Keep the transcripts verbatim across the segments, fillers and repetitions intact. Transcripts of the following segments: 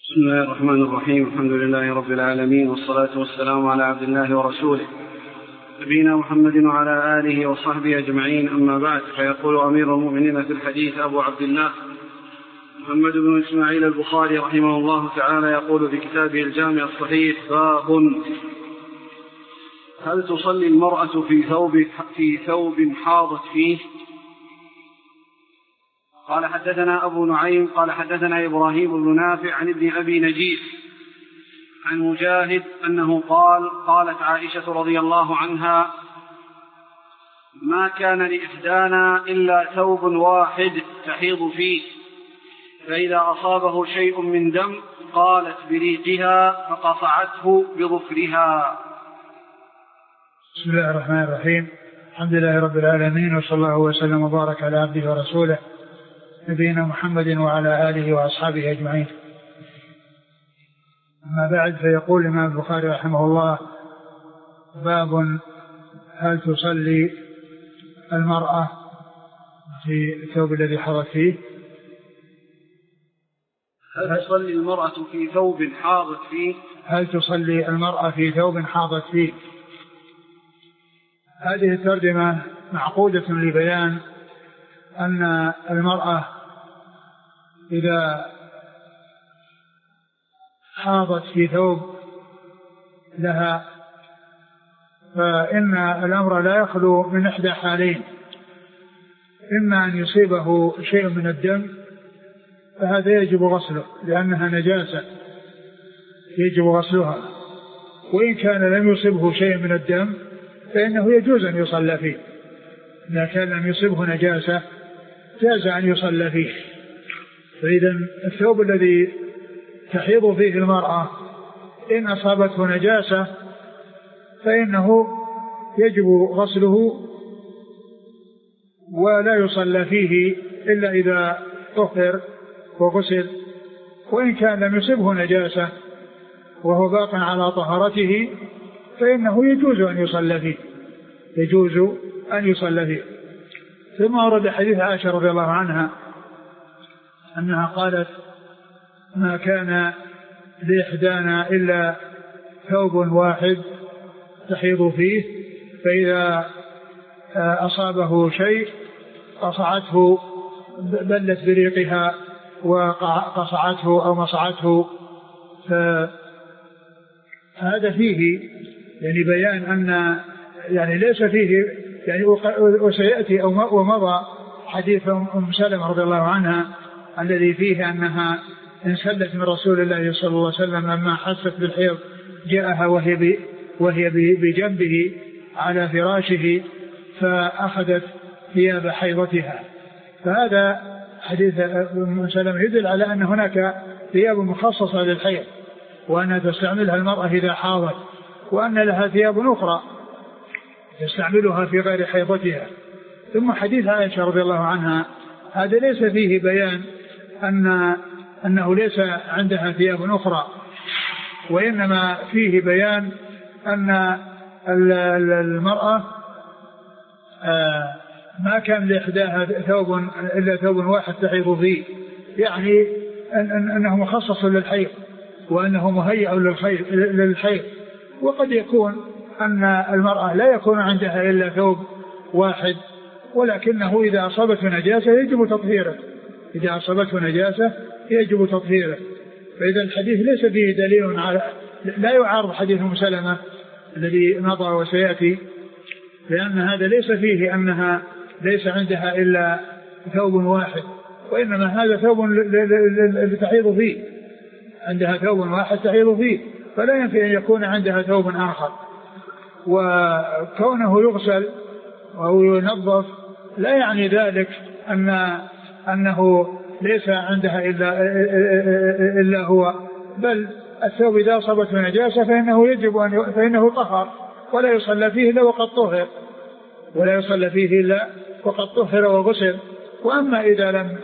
بسم الله الرحمن الرحيم. الحمد لله رب العالمين، والصلاة والسلام على عبد الله ورسوله نبينا محمد وعلى آله وصحبه أجمعين، أما بعد. فيقول أمير المؤمنين في الحديث أبو عبد الله محمد بن إسماعيل البخاري رحمه الله تعالى، يقول في كتابه الجامع الصحيح: باب هل تصلي المرأة في ثوب في ثوب حاضت فيه؟ قال حدثنا أبو نعيم قال حدثنا إبراهيم بن نافع عن ابن أبي نجيح عن مجاهد أنه قال: قالت عائشة رضي الله عنها: ما كان لإحدانا إلا ثوب واحد تحيض فيه، فإذا أصابه شيء من دم قالت بريقها فقطعته بظفرها. بسم الله الرحمن الرحيم. الحمد لله رب العالمين، وصلى الله وسلم وبارك على عبده ورسوله نبينا محمد وعلى آله وأصحابه أجمعين. أما بعد، فيقول الإمام البخاري رحمه الله: باب هل تصلي المرأة في الثوب الذي حاضت فيه؟ هل تصلي المرأة في ثوب حاضت فيه؟ هل تصلي المرأة في ثوب حاضت فيه؟ هذه الترجمة معقودة لبيان أن المرأة إذا حاضت في ثوب لها فإن الأمر لا يخلو من إحدى حالين: إما أن يصيبه شيء من الدم فهذا يجب غسله لأنها نجاسة يجب غسلها، وإن كان لم يصيبه شيء من الدم فإنه يجوز أن يصلى فيه. إذا كان لم يصيبه نجاسة جاز أن يصلى فيه. فإذا الثوب الذي تحيض فيه المرأة إن أصابته نجاسة فإنه يجب غسله ولا يصلى فيه إلا إذا طهر وغسل، وإن كان لم يصبه نجاسة وهو باق على طهارته فإنه يجوز أن يصلى فيه يجوز أن يصلى فيه. ثم ورد حديث عائشة رضي الله عنها أنها قالت: ما كان لإحدانا إلا ثوب واحد تحيض فيه، فإذا أصابه شيء قصعته بلت بريقها وقصعته أو مصعته. فهذا فيه يعني بيان أن يعني ليس فيه يعني وسيأتي أو ومضى حديث أم سلمة رضي الله عنها الذي فيه أنها انسلت من رسول الله صلى الله عليه وسلم لما حست بالحيض، جاءها وهي وهي بجنبه على فراشه فأخذت ثياب حيضتها. فهذا حديث أم سلمة يدل على أن هناك ثياب مخصصة للحيض، وأن تستعملها المرأة إذا حاضت، وأن لها ثياب أخرى تستعملها في غير حيضتها. ثم حديث عائشة رضي الله عنها هذا ليس فيه بيان أن أنه ليس عندها ثياب أخرى، وإنما فيه بيان أن المرأة ما كان لإحداها ثوب إلا ثوب واحد تحيض فيه، يعني أنه مخصص للحيض وأنه مهيئ للحيض. وقد يكون أن المرأة لا يكون عندها إلا ثوب واحد، ولكنه إذا أصابته نجاسة يجب تطهيره إذا أصابته نجاسة يجب تطهيره. فإذا الحديث ليس فيه دليل على لا يعارض حديث أم سلمة الذي مضى وسيأتي، لأن هذا ليس فيه أنها ليس عندها إلا ثوب واحد، وإنما هذا ثوب تحيض فيه عندها ثوب واحد تحيض فيه، فلا ينفع أن يكون عندها ثوب آخر. وكونه يغسل أو ينظف لا يعني ذلك أن أنه ليس عندها إلا, إلا هو، بل الثوب إذا أصابته نجاسة فإنه يجب أن فإنه طهر ولا يصلى فيه إلا وقد طهر ولا يصلى فيه إلا وقد طهر وغسل. وأما إذا لم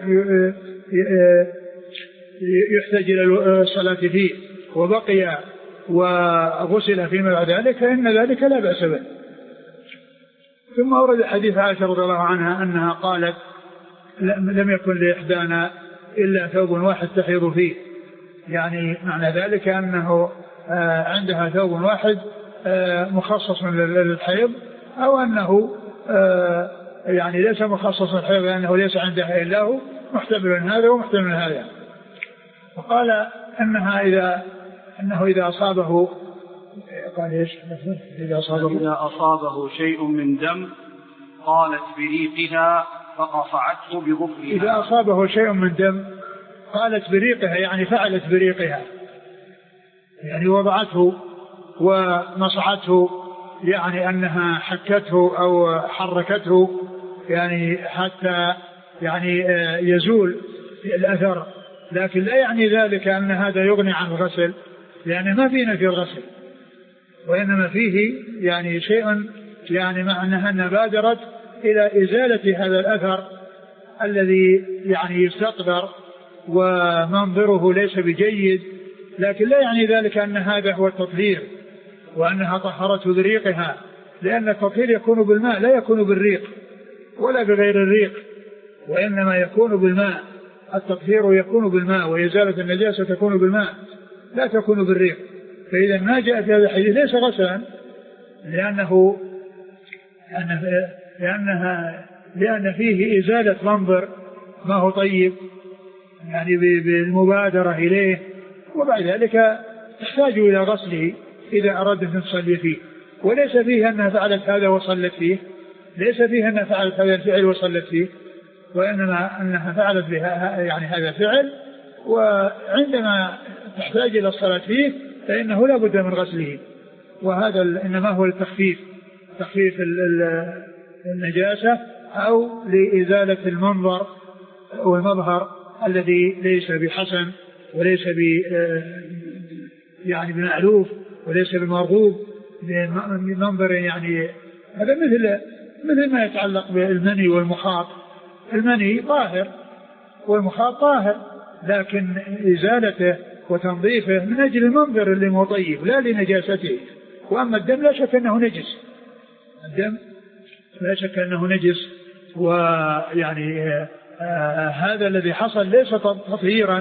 يحتاج إلى الصلاة فيه وبقي وغسل فيما بعد ذلك فإن ذلك لا بأس به. ثم ورد حديث عائشة رضي الله عنها أنها قالت: لم يكن لإحدانا إلا ثوب واحد تحيض فيه، يعني معنى ذلك أنه عندها ثوب واحد مخصص للحيض، أو أنه يعني ليس مخصص للحيض لأنه ليس عندها إلا هو، محتمل هذا ومحتمل هذا. وقال أنها إذا أنه إذا أصابه قال إيش إذا أصابه, إذا أصابه شيء من دم قالت بريقها فقصعته بظفرها. إذا أصابه شيء من دم قالت بريقها يعني فعلت بريقها، يعني وضعته ونصعته، يعني أنها حكته أو حركته يعني حتى يعني يزول الأثر، لكن لا يعني ذلك أن هذا يغني عن الغسل، لأن ما فينا في الغسل، وإنما فيه يعني شيء يعني مع أنها بادرت إلى إزالة هذا الأثر الذي يعني يستقدر ومنظره ليس بجيد، لكن لا يعني ذلك أن هذا هو التطهير وأنها طهرته بريقها، لأن التطهير يكون بالماء لا يكون بالريق ولا بغير الريق، وإنما يكون بالماء. التطهير يكون بالماء وإزالة النجاسة تكون بالماء لا تكون بالريق. فإذا ما جاء في هذا الحديث ليس غسلا، لأنه لأنها لأن فيه إزالة منظر ما هو طيب يعني بالمبادرة إليه، وبعد ذلك تحتاج إلى غسله إذا أردت أن تصلي فيه. وليس فيه أنها فعلت هذا وصلت فيه، ليس فيه أنها فعلت هذا الفعل وصلت فيه، وإنما أنها فعلت بها يعني هذا الفعل، وعندما تحتاج إلى الصلاة فيه فإنه لا بد من غسله. وهذا إنما هو التخفيف، تخفيف النجاسة أو لإزالة المنظر والمظهر الذي ليس بحسن وليس ب يعني بمألوف وليس بمرغوب بمنظر. يعني هذا مثل مثل ما يتعلق بالمني والمخاط، المني طاهر والمخاط طاهر، لكن إزالته وتنظيفه من أجل المنظر اللي مو طيب لا لنجاسته. وأما الدم لا شك أنه نجس، الدم لا شك أنه نجس، ويعني آه هذا الذي حصل ليس تطهيرا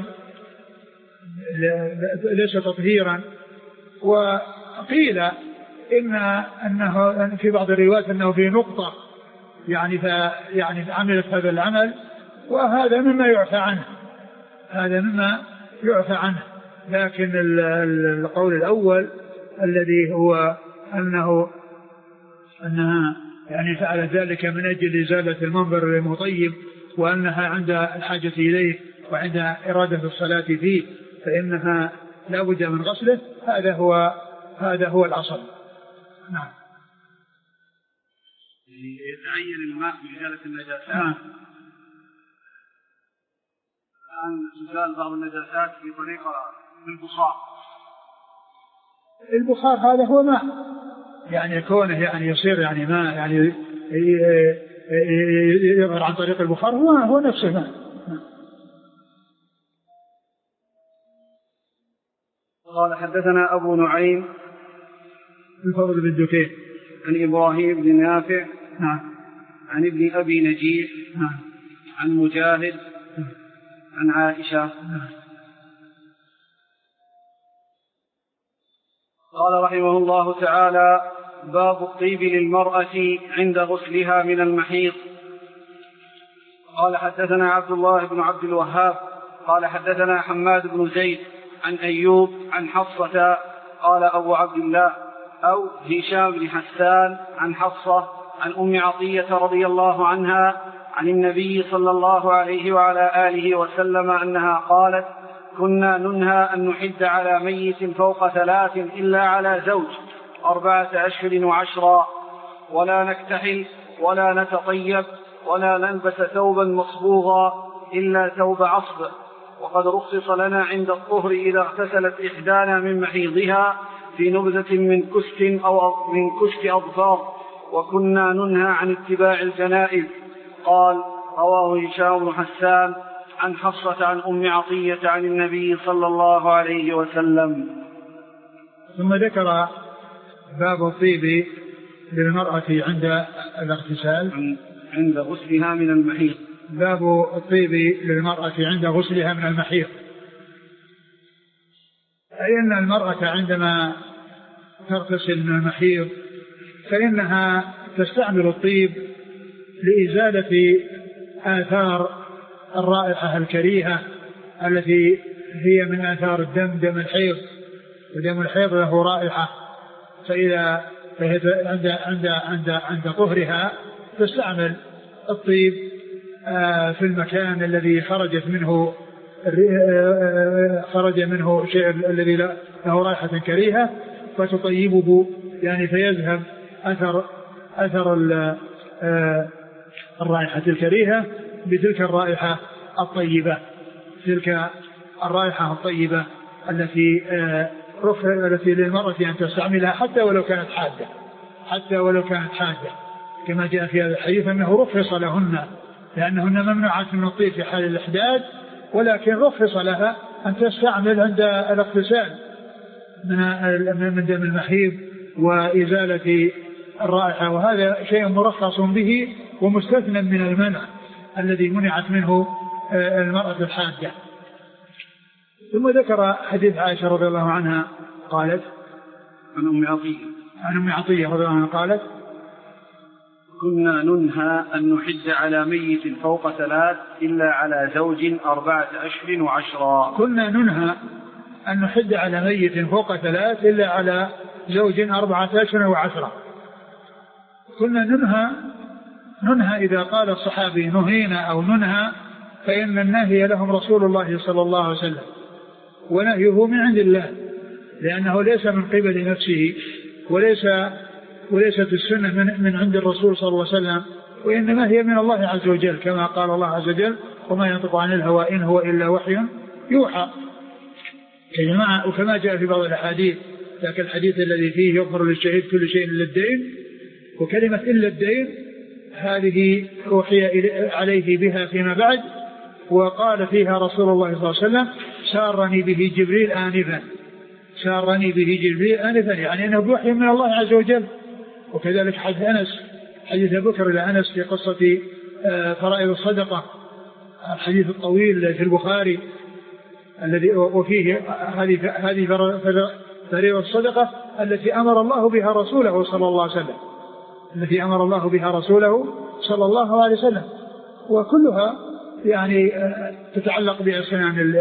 ليس تطهيرا. وقيل إن أنه في بعض الروايات أنه في نقطة يعني يعني عملت هذا العمل، وهذا مما يعفى عنه، هذا مما يعفى عنه. لكن القول الأول الذي هو أنه أنها يعني فعلت ذلك من أجل إزالة المنظر المطيب، وأنها عند الحاجة إليه وعند إرادة الصلاة فيه فإنها لا بد من غسله، هذا هو هذا هو الأصل. نعم. يتعين الماء بإزالة النجاسات. نعم. الآن إزالة بعض النجاسات بطريقة بالبخار. البخار هذا هو ماء، يعني كونه يعني يصير يعني ماء يعني يظهر عن طريق البخار هو هو نفسه ماء. قال حدثنا أبو نعيم الفضل بن دكين عن إبراهيم بن نافع نعم عن ابن أبي نجيح نعم عن مجاهد نعم عن عائشة نعم. قال رحمه الله تعالى: باب الطيب للمرأة عند غسلها من المحيض. قال حدثنا عبد الله بن عبد الوهاب قال حدثنا حماد بن زيد عن أيوب عن حفصة قال أبو عبد الله أو هشام بن حسان عن حفصة عن أم عطية رضي الله عنها عن النبي صلى الله عليه وعلى آله وسلم أنها قالت: كنا ننهى أن نحد على ميت فوق ثلاث إلا على زوج أربعة أشهر وعشرا، ولا نكتحل ولا نتطيب ولا نلبس ثوبا مصبوغا إلا ثوب عصب. وقد رخص لنا عند الطهر إذا اغتسلت إحدانا من محيضها في نبذة من كشك أو من كشك أظفار، وكنا ننهى عن اتباع الجنائز. قال: رواه هشام بن حسان عن حفصة عن أم عطية عن النبي صلى الله عليه وسلم. ثم ذكر باب الطيب للمرأة عند الاغتسال عند غسلها من المحيض. باب الطيب للمرأة عند غسلها من المحيض. أي أن المرأة عندما تغتسل من المحيض فإنها تستعمل الطيب لإزالة آثار الرائحة الكريهة التي هي من آثار الدم، دم الحيض، ودم الحيض له رائحة، فإذا عند عند عند عند طهرها تستعمل الطيب في المكان الذي خرجت منه خرج منه شيء الذي له رائحة كريهة، فتطيبه يعني فيذهب أثر أثر الرائحة الكريهة بتلك الرائحة الطيبة، تلك الرائحة الطيبة التي التي للمرأة أن تستعملها حتى ولو كانت حادة، حتى ولو كانت حادة، كما جاء في هذا الحديث أنه رخص لهن لأنهن ممنوعات من الطيب في حال الإحداث، ولكن رخص لها أن تستعمل عند الاغتسال من دم المحيض وإزالة الرائحة، وهذا شيء مرخص به ومستثنى من المنع الذي منعت منه المرأة الحادة. ثم ذكر حديث عائشة رضي الله عنها قالت عن أم عطية عن أم عطية رضي الله عنها قالت: كنا ننهى أن نحد على ميت فوق ثلاث إلا على زوج أربعة أشهر وعشرا. كنا ننهى أن نحد على ميت فوق ثلاث إلا على زوج أربعة أشهر وعشرا. كنا ننهى ننهى إذا قال الصحابي نهينا أو ننهى فإن النهي لهم رسول الله صلى الله عليه وسلم، ونهيه من عند الله، لأنه ليس من قبل نفسه وليس وليست السنة من, من عند الرسول صلى الله عليه وسلم، وإنما هي من الله عز وجل، كما قال الله عز وجل: وما ينطق عن الهوى إن هو إلا وحي يوحى. يا جماعة، وكما جاء في بعض الأحاديث، ذاك الحديث الذي فيه يغفر للشهيد كل شيء إلا الدين، وكلمة إلا الدين هذه أوحي عليه بها فيما بعد، وقال فيها رسول الله صلى الله عليه وسلم: سارني به جبريل آنفا، سارني به جبريل آنفا، يعني أنه بوحي من الله عز وجل. وكذلك حديث أنس، حديث بكر إلى أنس في قصة فرائض الصدقة، الحديث الطويل في البخاري الذي وفيه هذه هذه فرائض الصدقة التي أمر الله بها رسوله صلى الله عليه وسلم، التي أمر الله بها رسوله صلى الله عليه وسلم، وكلها يعني تتعلق بأسنان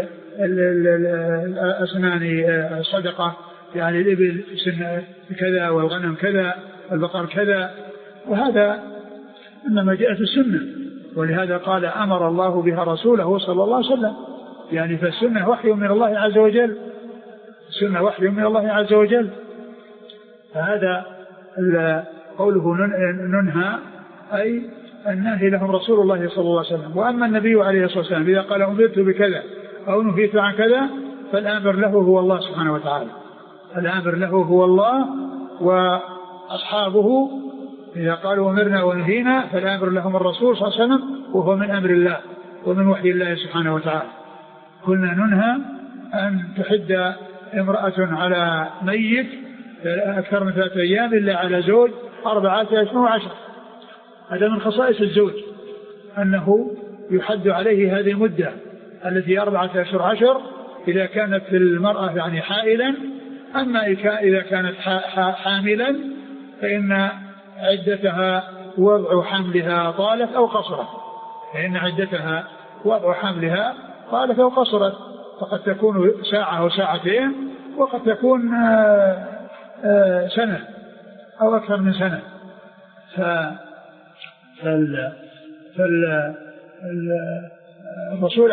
أسنان الصدقة، يعني الإبل سن كذا والغنم كذا والبقر كذا، وهذا إنما جاءت السنة، ولهذا قال أمر الله بها رسوله صلى الله عليه وسلم، يعني فالسنة وحي من الله عز وجل، السنة وحي من الله عز وجل. فهذا قوله ننهى أي النهي لهم رسول الله صلى الله عليه وسلم. وأما النبي عليه الصلاة والسلام إذا قال أمرت بكذا أو نهيت عن كذا فالآمر له هو الله سبحانه وتعالى، الآمر له هو الله، وأصحابه إذا قالوا أمرنا ونهينا فالآمر لهم الرسول صلى الله عليه وسلم، وهو من أمر الله ومن وحي الله سبحانه وتعالى. كنا ننهى أن تحد امرأة على ميت أكثر من ثلاثة أيام إلا على زوج أربعة أشهر وعشر. هذا من خصائص الزوج أنه يحد عليه هذه المدة التي أربعة أشهر عشر إذا كانت المرأة يعني حائلا. أما إذا كانت حاملا فإن عدتها وضع حملها طالت أو قصرت، فإن عدتها وضع حملها طالت أو قصرت، فقد تكون ساعة أو ساعتين، وقد تكون سنة أو أكثر من سنة. فال فالرسول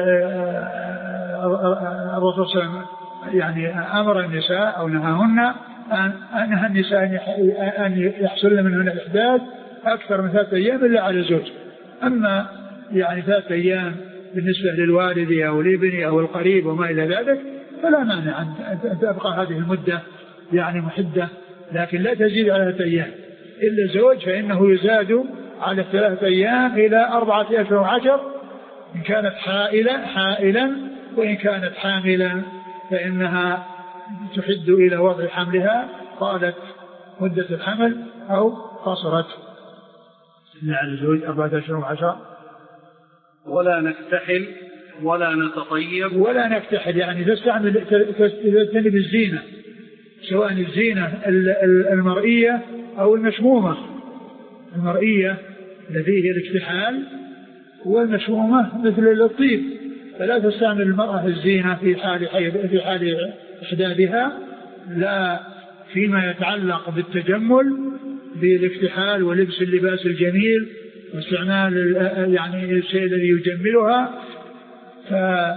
الرسول صلى الله عليه وسلم يعني أمر النساء أو نهاهن أن نهى النساء أن يحصل منهن الإحداث أكثر من ثلاثة أيام إلا على الزوج. أما يعني ثلاثة أيام بالنسبة للوالد أو الابن أو القريب وما إلى ذلك فلا مانع أن تبقى هذه المدة يعني محدة، لكن لا تزيد على ثلاثة أيام. إلا الزوج فإنه يزاد على ثلاثة أيام إلى أربعة أشهر وعشر إن كانت حائلا حائلا وإن كانت حاملا فإنها تحد إلى وضع حملها قالت مدة الحمل أو قصرت. على الزوج أربعة أشهر وعشر. ولا نكتحل ولا نتطيب ولا نكتحل، يعني تستعمل تجتنب الزينة، سواء الزينة المرئية أو المشمومة. المرئية التي هي الاكتحال، والمشمومة مثل الطيب. فلا تستعمل المرأة الزينة في حال في حال إحداثها، لا فيما يتعلق بالتجمل بالاكتحال ولبس اللباس الجميل واستعمال يعني الشيء الذي يجملها. ف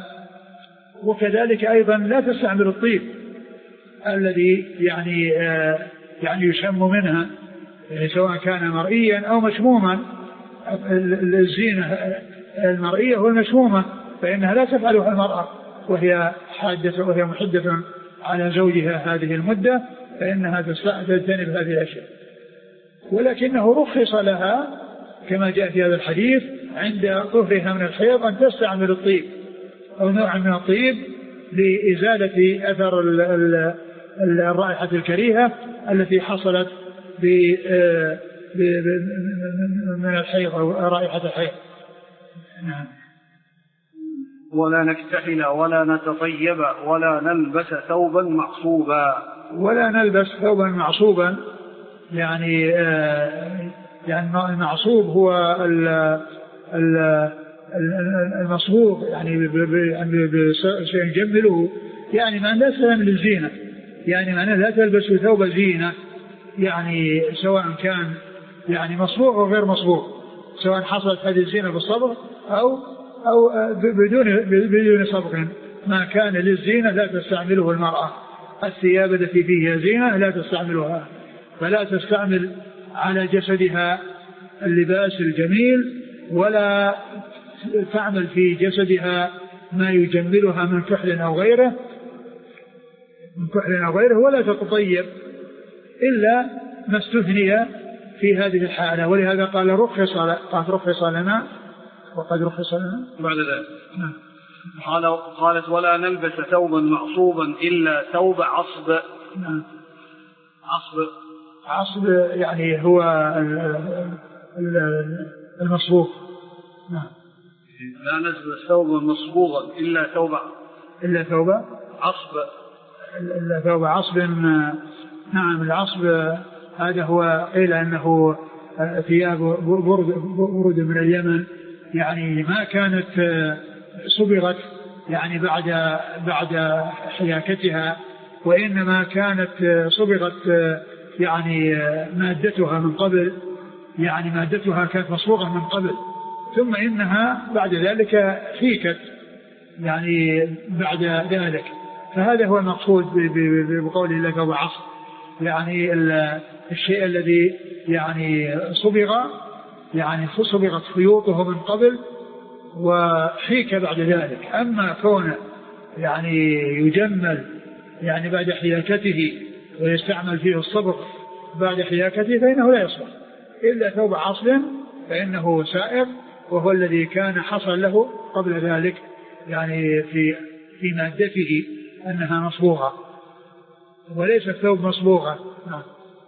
وكذلك أيضا لا تستعمل الطيب الذي يعني يعني يشم منها، يعني سواء كان مرئيا أو مشموما. الزينة المرئية والمشمومة فإنها لا تفعلها المرأة وهي حادثة وهي محدثة على زوجها هذه المدة، فإنها تجتنب هذه الأشياء. ولكنه رخص لها كما جاء في هذا الحديث عند طهرها من الحيض أن تستعمل الطيب أو نوع من الطيب لإزالة أثر الرائحة الكريهة التي حصلت من الحيض أو رائحة الحيض. نعم. ولا نكتحل ولا نتطيب ولا نلبس ثوبا معصوبا. ولا نلبس ثوبا معصوبا، يعني يعني المعصوب هو المصبوغ، يعني بشيء يجمله، يعني ما لا تستعمل الزينة، يعني ما لا تلبس ثوب زينة، يعني سواء كان يعني مصبوغ أو غير مصبوغ، سواء حصلت هذه الزينة بالصبغ أو أو بدون بدون صبغ. ما كان للزينة لا تستعمله المرأة. الثياب التي فيها زينة لا تستعملها، فلا تستعمل على جسدها اللباس الجميل، ولا تعمل في جسدها ما يجملها من كحل أو غيره من كحل أو غيره ولا تتطيب إلا ما استثني في هذه الحالة. ولهذا قال رخص قال رخص لنا وقد رخص لنا بعد ذلك. قال قالت ولا نلبس ثوبا معصوبا إلا ثوب عصب. نعم. عصب عصب يعني هو المصبوغ. نعم. لا نلبس ثوبا مصبوغا إلا ثوب إلا ثوب عصب إلا ثوب عصب. نعم. العصب هذا هو قيل أنه ثياب برد من اليمن، يعني ما كانت صبغت يعني بعد بعد حياكتها، وإنما كانت صبغت يعني مادتها من قبل، يعني مادتها كانت مصبوغة من قبل، ثم إنها بعد ذلك حيكت يعني بعد ذلك. فهذا هو المقصود بقول الله ثوب عصب، يعني الشيء الذي يعني صبغ يعني صبغت خيوطه من قبل وحيك بعد ذلك. أما كون يعني يجمل يعني بعد حياكته ويستعمل فيه الصبغ بعد حياكته فإنه لا يصبغ إلا ثوب عصب، فإنه سائر، وهو الذي كان حصل له قبل ذلك يعني في في مادته أنها مصبوغة وليس الثوب مصبوغة. نعم.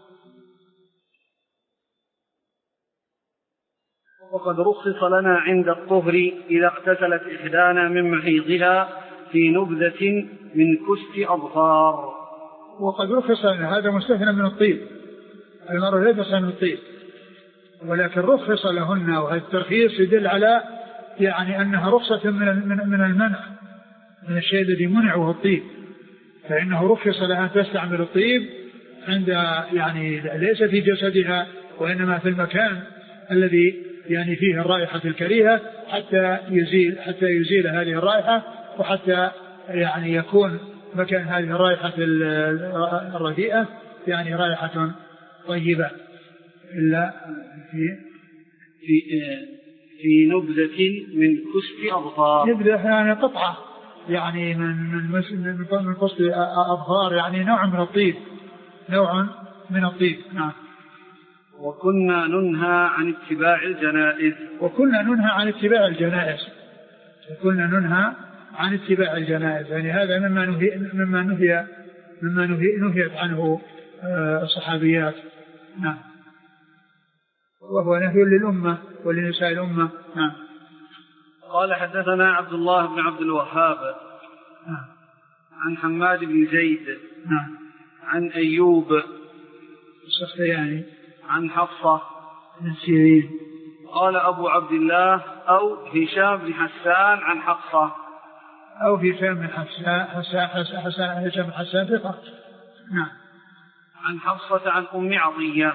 وقد رخص لنا عند الطهر إذا اغتسلت إحدانا من محيضها في نبذة من كست أظفار. وقد رخص لنا، هذا مستثنى من الطيب، المرء لا يستثنى من الطيب، ولكن رخص لهن، وهذا الترخيص يدل على يعني أنها رخصة من من المنع من الشيء الذي منع وهو الطيب، فإنه رخص لها أن تستعمل الطيب عند يعني ليس في جسدها وإنما في المكان الذي يعني فيه الرائحة الكريهة حتى يزيل حتى يزيل هذه الرائحة، وحتى يعني يكون مكان هذه الرائحة الرديئة يعني رائحة طيبة. إلا في في في نبذة من كست أظفار. نبذة يعني قطعة يعني من من من كست أظفار، يعني نوع من الطيب، نوع من الطيب. نعم. وكنا ننهى عن اتباع الجنائز. وكنا ننهى عن اتباع الجنائز. وكنا ننهى عن اتباع الجنائز، يعني هذا مما نهي مما نهي مما نهي نهيت عنه الصحابيات. نعم. وهو نهي للأمة ولنساء الأمة. نعم. قال حدثنا عبد الله بن عبد الوهاب نعم. عن حماد بن زيد نعم. عن أيوب السختياني عن حفصة بن سيرين. قال أبو عبد الله أو هشام بن حسان عن حفصة أو هشام بن حسان حسان حسان هشام بن حسان ثقة. نعم. عن حفصة عن أم عطية.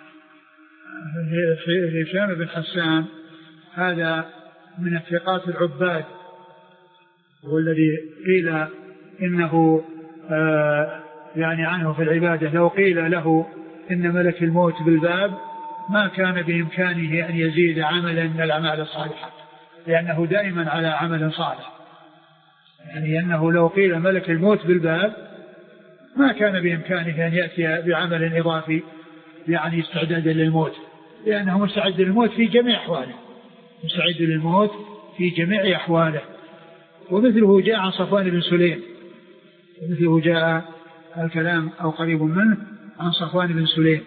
هشام بن حسان هذا من الثقات العباد، والذي قيل إنه آه يعني عنه في العبادة لو قيل له إن ملك الموت بالباب ما كان بإمكانه أن يزيد عملا من الأعمال الصالحة، لأنه دائما على عمل صالح. يعني أنه لو قيل ملك الموت بالباب ما كان بإمكانه أن يأتي بعمل إضافي يعني استعدادا للموت، لأنه مستعد للموت في جميع أحواله، مستعد للموت في جميع أحواله. ومثله جاء عن صفوان بن سليم، ومثله جاء الكلام أو قريب منه عن صفوان بن سليم.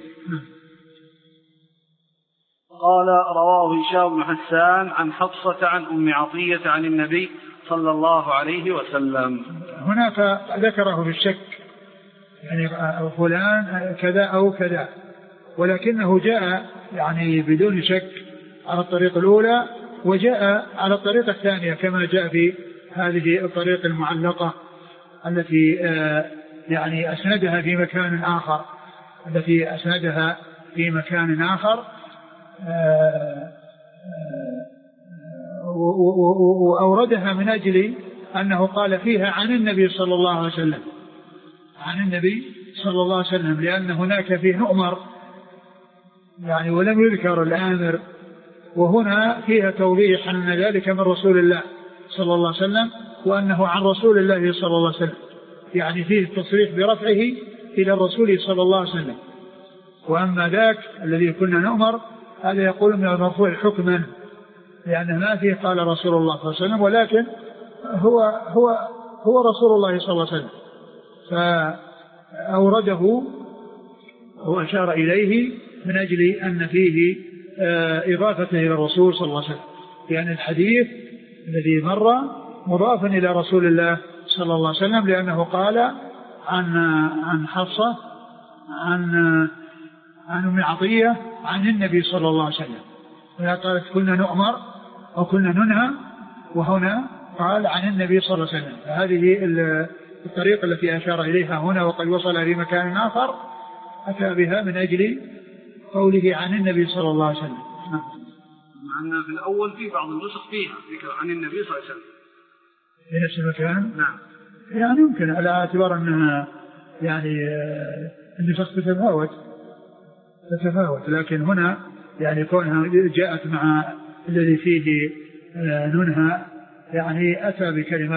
قال رواه هشام بن حسان عن حفصة عن أم عطية عن النبي صلى الله عليه وسلم. هناك ذكره في الشك يعني فلان كذا أو كذا، ولكنه جاء يعني بدون شك على الطريق الأولى، وجاء على الطريقة الثانية كما جاء في هذه الطريقة المعلقة التي يعني أسندها في مكان آخر التي أسندها في مكان آخر وأوردها من أجل أنه قال فيها عن النبي صلى الله عليه وسلم، عن النبي صلى الله عليه وسلم، لأن هناك فيه نؤمر يعني ولم يذكر الآمر، وهنا فيها توضيح أن ذلك من رسول الله صلى الله عليه وسلم وأنه عن رسول الله صلى الله عليه وسلم، يعني فيه التصريح برفعه إلى الرسول صلى الله عليه وسلم. وأما ذاك الذي كنا نؤمر هذا يقول من المرفوع حكما، لأنه ما فيه قال رسول الله صلى الله عليه وسلم، ولكن هو هو هو رسول الله صلى الله عليه وسلم، فأورده وأشار إليه من أجل أن فيه إضافته إلى الرسول صلى الله عليه وسلم، لأن الحديث الذي مر مضاف إلى رسول الله صلى الله عليه وسلم، لأنه قال عن عن حفصة عن عن أم عطية عن النبي صلى الله عليه وسلم، وهي قالت كنا نؤمر أو كنا ننهى، وهنا قال عن النبي صلى الله عليه وسلم. فهذه الطريقة التي أشار إليها هنا وقد وصل في مكان آخر أتى بها من أجل قوله عن النبي صلى الله عليه وسلم. مع أن في الأول في بعض النسخ فيها ذكر عن النبي صلى الله عليه وسلم في نفس المكان. نعم. يعني يمكن على اعتبار أنها يعني النسخ تتفاوت تتفاوت لكن هنا يعني كونها جاءت مع الذي فيه ننهى يعني أتى بكلمة،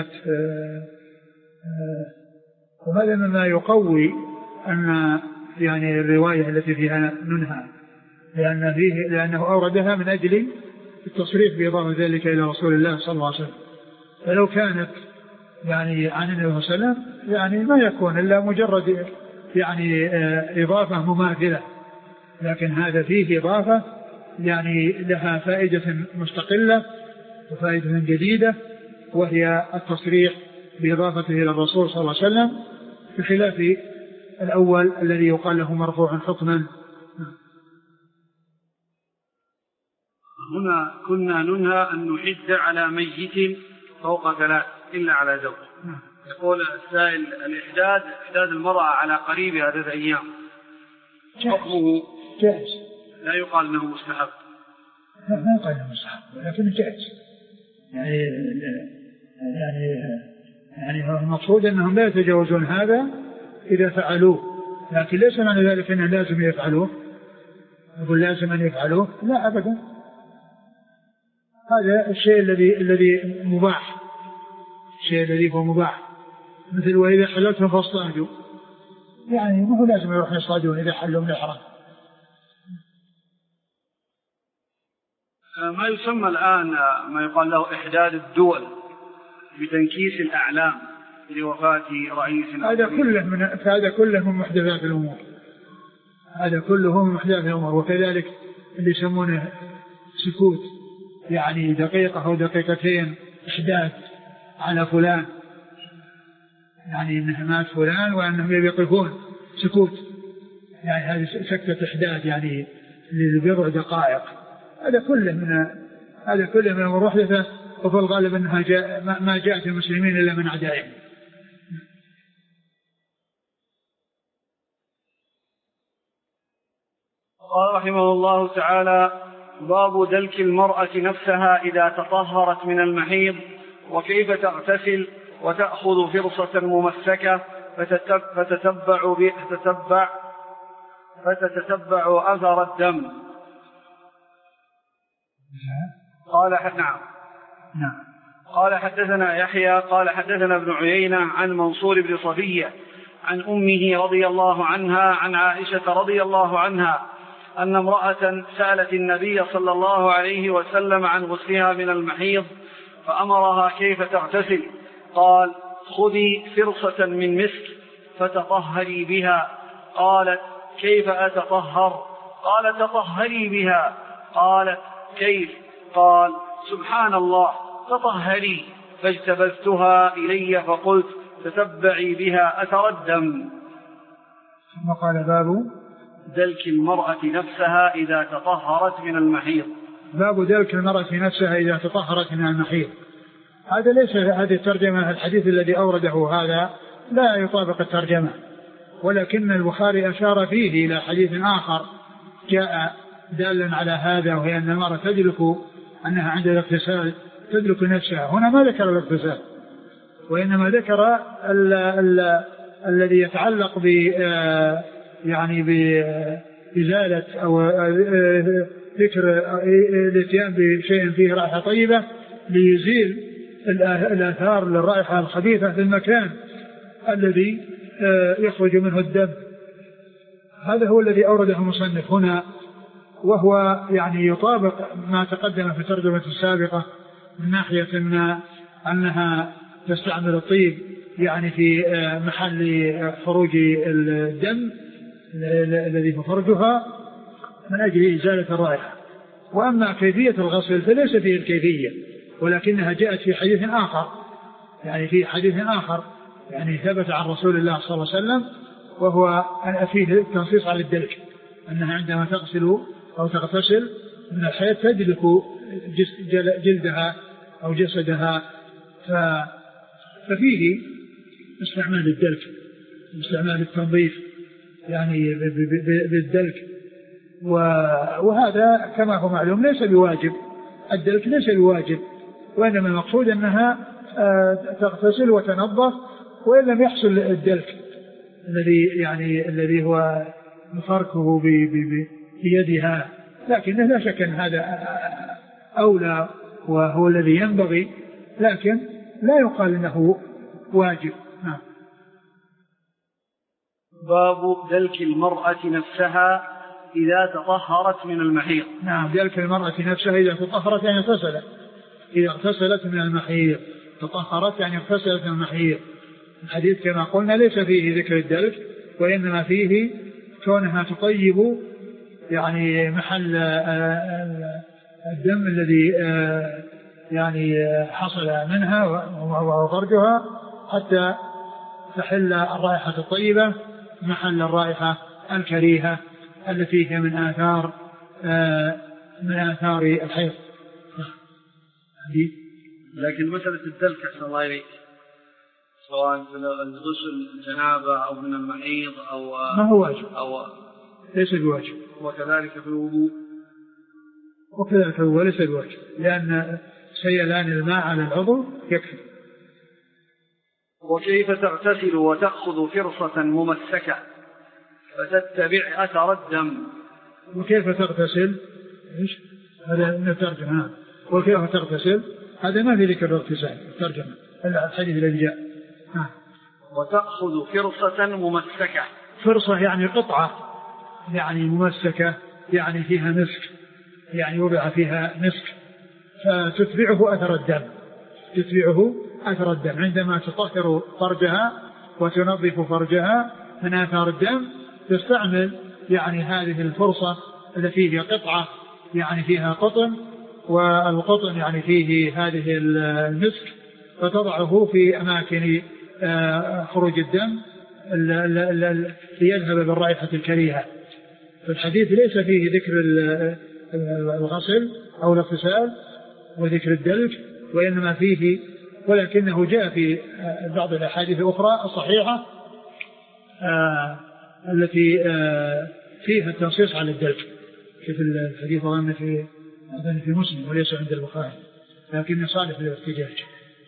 وهذا مما يقوي أن يعني الرواية التي فيها ننهى، لأن فيه لأنه أوردها من أجل التصريح بإضافة ذلك إلى رسول الله صلى الله عليه وسلم. فلو كانت يعني عن النبي صلى الله عليه وسلم يعني ما يكون إلا مجرد يعني إضافة مماثلة، لكن هذا فيه إضافة يعني لها فائدة مستقلة وفائدة جديدة، وهي التصريح بإضافته إلى الرسول صلى الله عليه وسلم، بخلاف الأول الذي يقال له مرفوع حكما. هنا كنا ننهى أن نحد على ميت فوق ثلاث إلا على زوج. يقول السائل الإحداد إحداد المرأة على قريبها ثلاث أيام حكمه جائز، لا يقال أنه مستحب. لا ما يقال أنه مستحب لكن جائز. يعني يعني يعني المقصود أنهم لا يتجاوزون هذا إذا فعلوه، لكن ليس معنى ذلك أنه لازم يفعلوه. يقول لازم أن يفعلوه، لا أبدا. هذا الشيء الذي الذي مباح، الشيء الذي هو مباح، مثل وإذا حللتم فاصطادوا، يعني ما هو لازم يروح يصطادون إذا حلوا من الحرام. ما يسمى الآن ما يقال له إحداد الدول بتنكيس الأعلام لوفاة رئيس، هذا كله من هذا كله من محدثات الأمور، هذا كله من محدثات الأمور. وكذلك اللي يسمونه سكوت يعني دقيقة أو دقيقتين إحداث على فلان، يعني إنه مات فلان وأنهم يقفون سكوت، يعني هذه سكتة إحداث يعني لبضع دقائق. هذا كله من هذا كله من أمور محدثة، وفي الغالب أنها جاء ما جاءت المسلمين إلا من أعدائهم. قال رحمه الله تعالى: باب دلك المرأة نفسها إذا تطهرت من المحيض، وكيف تغتسل وتأخذ فرصة ممسكة فتتبع فتتبع فتتتبع أثر الدم. قال نعم نعم قال حدثنا يحيى قال حدثنا ابن عيينة عن منصور بن صفية عن أمه رضي الله عنها عن عائشة رضي الله عنها أن امرأة سألت النبي صلى الله عليه وسلم عن غسلها من المحيض فأمرها كيف تغتسل، قال: خذي فرصة من مسك فتطهري بها. قالت: كيف أتطهر؟ قال: تطهري بها. قالت: كيف؟ قال: سبحان الله، تطهري. فاجتبذتها إلي فقلت: تتبعي بها أثر الدم. ثم قال: باب دلك المرأة نفسها إذا تطهرت من المحيض. باب دلك المرأة نفسها إذا تطهرت من المحيض. هذا ليس هذه الترجمة، الحديث الذي أورده هذا لا يطابق الترجمة، ولكن البخاري أشار فيه إلى حديث آخر جاء دالا على هذا، وهي أن المرأة تدلك أنها عند الاغتسال تدلك نفسها. هنا ما ذكر الاغتسال، وإنما ذكر ال ال الذي يتعلق ب يعني بإزالة أو ذكر الاتيان بشيء فيه رائحة طيبة ليزيل الآثار للرائحة الخبيثة في المكان الذي يخرج منه الدم. هذا هو الذي أورده المصنف هنا، وهو يعني يطابق ما تقدم في الترجمة السابقة من ناحية أن أنها تستعمل الطيب يعني في محل خروج الدم الذي في فرجها من أجل إزالة الرائحة. وأما كيفية الغسل فليس فيه الكيفية، ولكنها جاءت في حديث آخر، يعني في حديث آخر يعني ثبت عن رسول الله صلى الله عليه وسلم، وهو أن فيه التنصيص على الدلك، أنها عندما تغسل أو تغتسل من الحيض تدلك جلدها أو جسدها، ففيه استعمال الدلك، استعمال التنظيف يعني بالدلك، وهذا كما هو معلوم ليس بواجب، الدلك ليس بواجب، وإنما المقصود أنها تغتسل وتنظف وإن لم يحصل الدلك الذي يعني الذي هو فركه بيدها، لكن لا شك أن هذا أولى وهو الذي ينبغي، لكن لا يقال أنه واجب. نعم. باب دلك المرأة نفسها إذا تطهرت من المحيض. نعم، دلك المرأة نفسها إذا تطهرت يعني اغتسلت، إذا اغتسلت من المحيض، تطهرت يعني اغتسلت من المحيض. الحديث كما قلنا ليس فيه ذكر الدلك، وإنما فيه كونها تطيب يعني محل الدم الذي يعني حصل منها وهو فرجها، حتى تحل الرائحة الطيبة محل الرائحة الكريهة التي هي من آثار من آثار الحيض. لكن مسألة الدلك أحسن الله إليك، سواء من الغسل الجنابة أو من المحيض أو ما هو واجب أو ليس بواجب، وكذلك في الوضوء وكذلك في الوضوء ليس بواجب، لأن سيلان الماء على العضو يكفي. وكيف تغتسل وتأخذ فرصة ممسكة فتتبع أثر الدم. وكيف تغتسل إيش هذا من الترجمة، وكيف تغتسل هذا ما في ذكر الاغتسال الترجمة إلا الحديث الذي جاء. وتأخذ فرصة ممسكة، فرصة يعني قطعة يعني ممسكة يعني فيها مسك، يعني وضع فيها مسك، فتتبعه أثر الدم، تتبعه أثر الدم عندما تطهر فرجها وتنظف فرجها من آثار الدم، تستعمل يعني هذه الفرصة التي هي قطعة يعني فيها قطن والقطن يعني فيه هذه المسك فتضعه في أماكن خروج الدم ليذهب بالرائحة الكريهة. فالحديث ليس فيه ذكر الغسل أو الاغتسال وذكر الدلك، وإنما فيه ولكنه جاء في بعض الأحاديث الأخرى الصحيحة آه التي آه فيها التنصيص على الدلك في الحديث ظن في في مسلم وليس عند البخاري، لكن صالح للاحتجاج.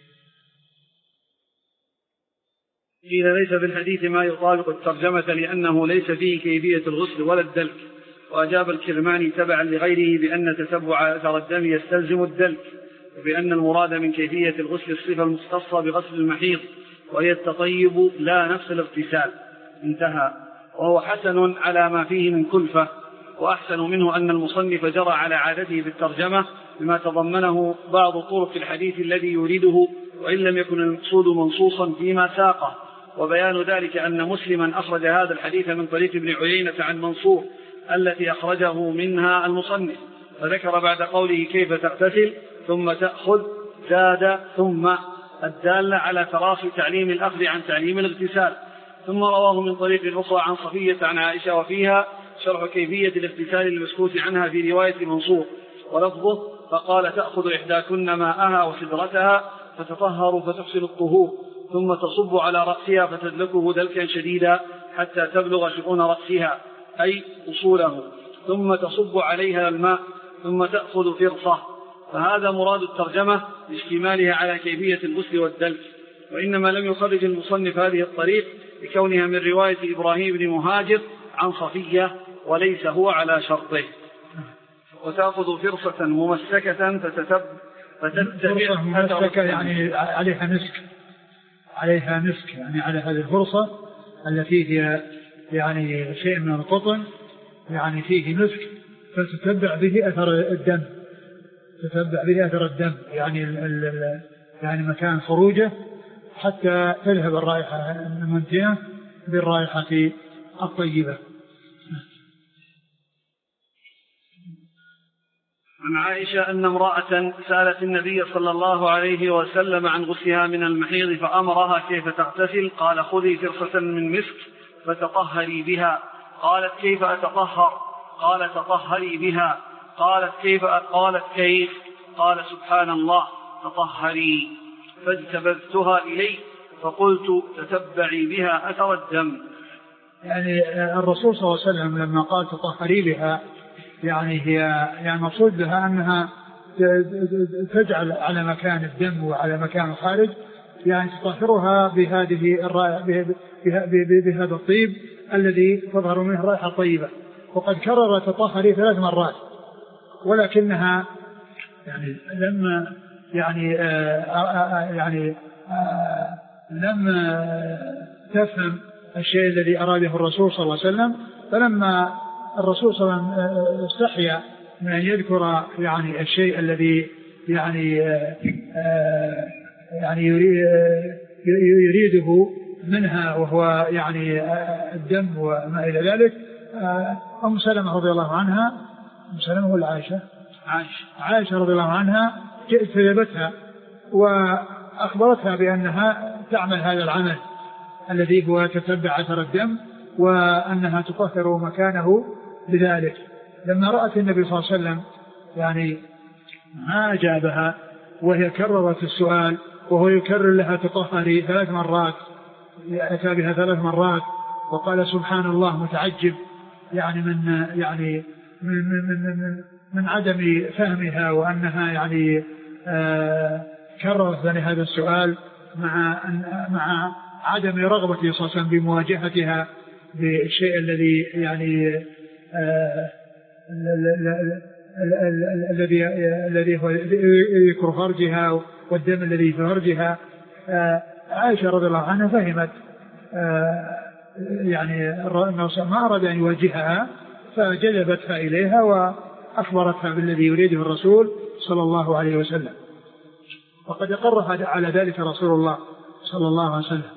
قيل ليس في الحديث ما يطابق الترجمة لأنه ليس فيه كيفية الغسل ولا الدلك. وأجاب الكرماني تبعا لغيره بأن تتبع أثر الدم يستلزم الدلك، وبأن المراد من كيفية الغسل الصفة المختصة بغسل المحيض وهي التطيب لا نفس الاغتسال. انتهى. وهو حسن على ما فيه من كلفة، وأحسن منه أن المصنف جرى على عادته في الترجمة بما تضمنه بعض طرق الحديث الذي يريده وإن لم يكن المقصود منصوصا فيما ساقه. وبيان ذلك أن مسلما أخرج هذا الحديث من طريق ابن عيينة عن منصور التي أخرجه منها المصنف، فذكر بعد قوله كيف تغتسل ثم تأخذ زاد ثم الدالة على تراخي تعليم الأخذ عن تعليم الاغتسال. ثم رواه من طريق أخرى عن صفية عن عائشة وفيها شرح كيفية الاغتسال المسكوت عنها في رواية منصور، ولفظه فقال تأخذ إحداكن ماءها وسدرتها فتطهر فتحسن الطهور ثم تصب على رأسها فتدلكه دلكا شديدا حتى تبلغ شؤون رأسها أي أصوله، ثم تصب عليها الماء ثم تأخذ فرصة. فهذا مراد الترجمة لاشتمالها على كيفية الغسل والدلك، وإنما لم يخرج المصنف هذه الطريق لكونها من رواية إبراهيم بن مهاجر عن صفية وليس هو على شرطه. وتأخذ فرصة ممسكة فتتبع فرصة ممسكة يعني عليها مسك عليها مسك يعني على هذه الفرصة التي هي يعني شيء من القطن يعني فيه مسك، فتتبع به أثر الدم تتبع به أثر الدم يعني ال ال يعني مكان خروجه حتى تذهب الرائحة المنتنة بالرائحة الطيبة. عن عائشة أن امرأة سألت النبي صلى الله عليه وسلم عن غسلها من المحيض فأمرها كيف تغتسل، قال خذي فرصة من مسك فتطهري بها. قالت كيف أتطهر؟ قال تطهري بها. قالت كيف؟ قالت كيف؟ قال سبحان الله تطهري. فاجتبذتها إليه فقلت تتبعي بها أثر الدم. يعني الرسول صلى الله عليه وسلم لما قال تطهري بها يعني هي يعني مقصود بها أنها تجعل على مكان الدم وعلى مكان الخارج يعني تطهرها بهذه بهذا الطيب الذي تظهر منه رائحة طيبة. وقد كرر تطهري ثلاث مرات، ولكنها يعني لما يعني آآ يعني آآ لما تفهم الشيء الذي أراده الرسول صلى الله عليه وسلم، فلما الرسول صلى الله عليه وسلم استحيا من أن يذكر يعني الشيء الذي يعني يعني يريده منها وهو يعني الدم وما إلى ذلك، أم سلمة رضي الله عنها أم سلمة ولا عائشة عائشة عائشة رضي الله عنها جذبتها وأخبرتها بأنها تعمل هذا العمل الذي هو تتبع أثر الدم وأنها تطهر مكانه بذلك. لما رأت النبي صلى الله عليه وسلم يعني ما أجابها وهي كررت السؤال وهو يكرر لها تطهري ثلاث مرات، أتى بها ثلاث مرات وقال سبحان الله متعجب يعني من يعني من من من, من عدم فهمها وأنها يعني آه كررت هذا السؤال مع مع عدم رغبته صلى الله عليه وسلم بمواجهتها بالشيء الذي يعني آه الذي الذي هو يذكر فرجها والدم الذي في فرجها. آه عائشة رضي الله عنها فهمت آه يعني ما أراد أن يواجهها فجذبتها إليها وأخبرتها بالذي يريده الرسول صلى الله عليه وسلم، وقد أقرها على ذلك رسول الله صلى الله عليه وسلم.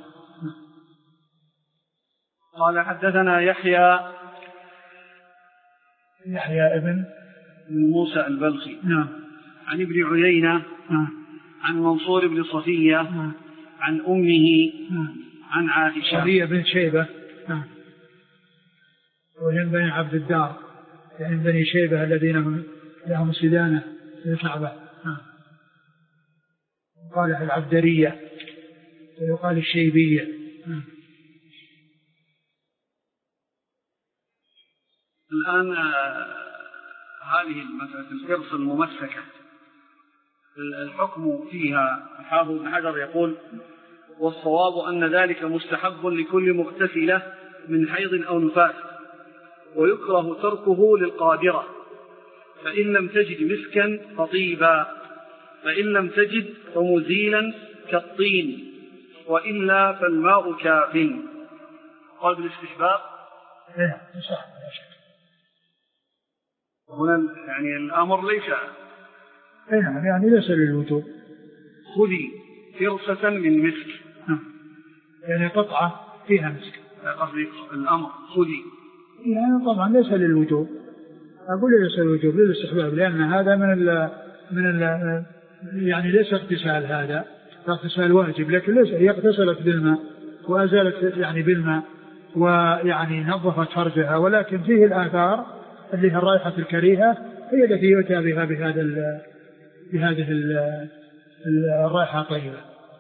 قال حدثنا يحيى يحيى ابن موسى البلخي نعم عن ابن عيينة آه. عن منصور بن صفية آه. عن أمه آه. عن عائشة صفية بن شيبة آه. وهم بني عبد الدار يعني بني شيبة الذين هم لهم سدانة للكعبة آه. قال العبدرية ويقال الشيبية آه. الآن آه هذه المسألة الفرص الممسكة الحكم فيها الحافظ ابن حجر يقول والصواب أن ذلك مستحب لكل مغتسلة من حيض أو نفاس ويكره تركه للقادرة فإن لم تجد مسكا فطيبا فإن لم تجد فمزيلا كالطين وإلا فالماء كاف. قال بالاستحباب هنا يعني الأمر ليس نعم يعني ليس للوجوب. خذي فرصة من مسك يعني قطعة فيها مسك قصدي الأمر خذي يعني طبعا ليس للوجوب. أقول ليس للوجوب للاستحباب لأن هذا من ال من ال يعني ليس اغتسال هذا اغتسال واجب لكن ليس هي اغتسلت بالماء وأزالت يعني بالماء ويعني نظفت فرجها ولكن فيه الآثار اللي هي الرائحة الكريهة هي التي يؤتى بها بهذا ال بهذه ال الرائحة الطيبة.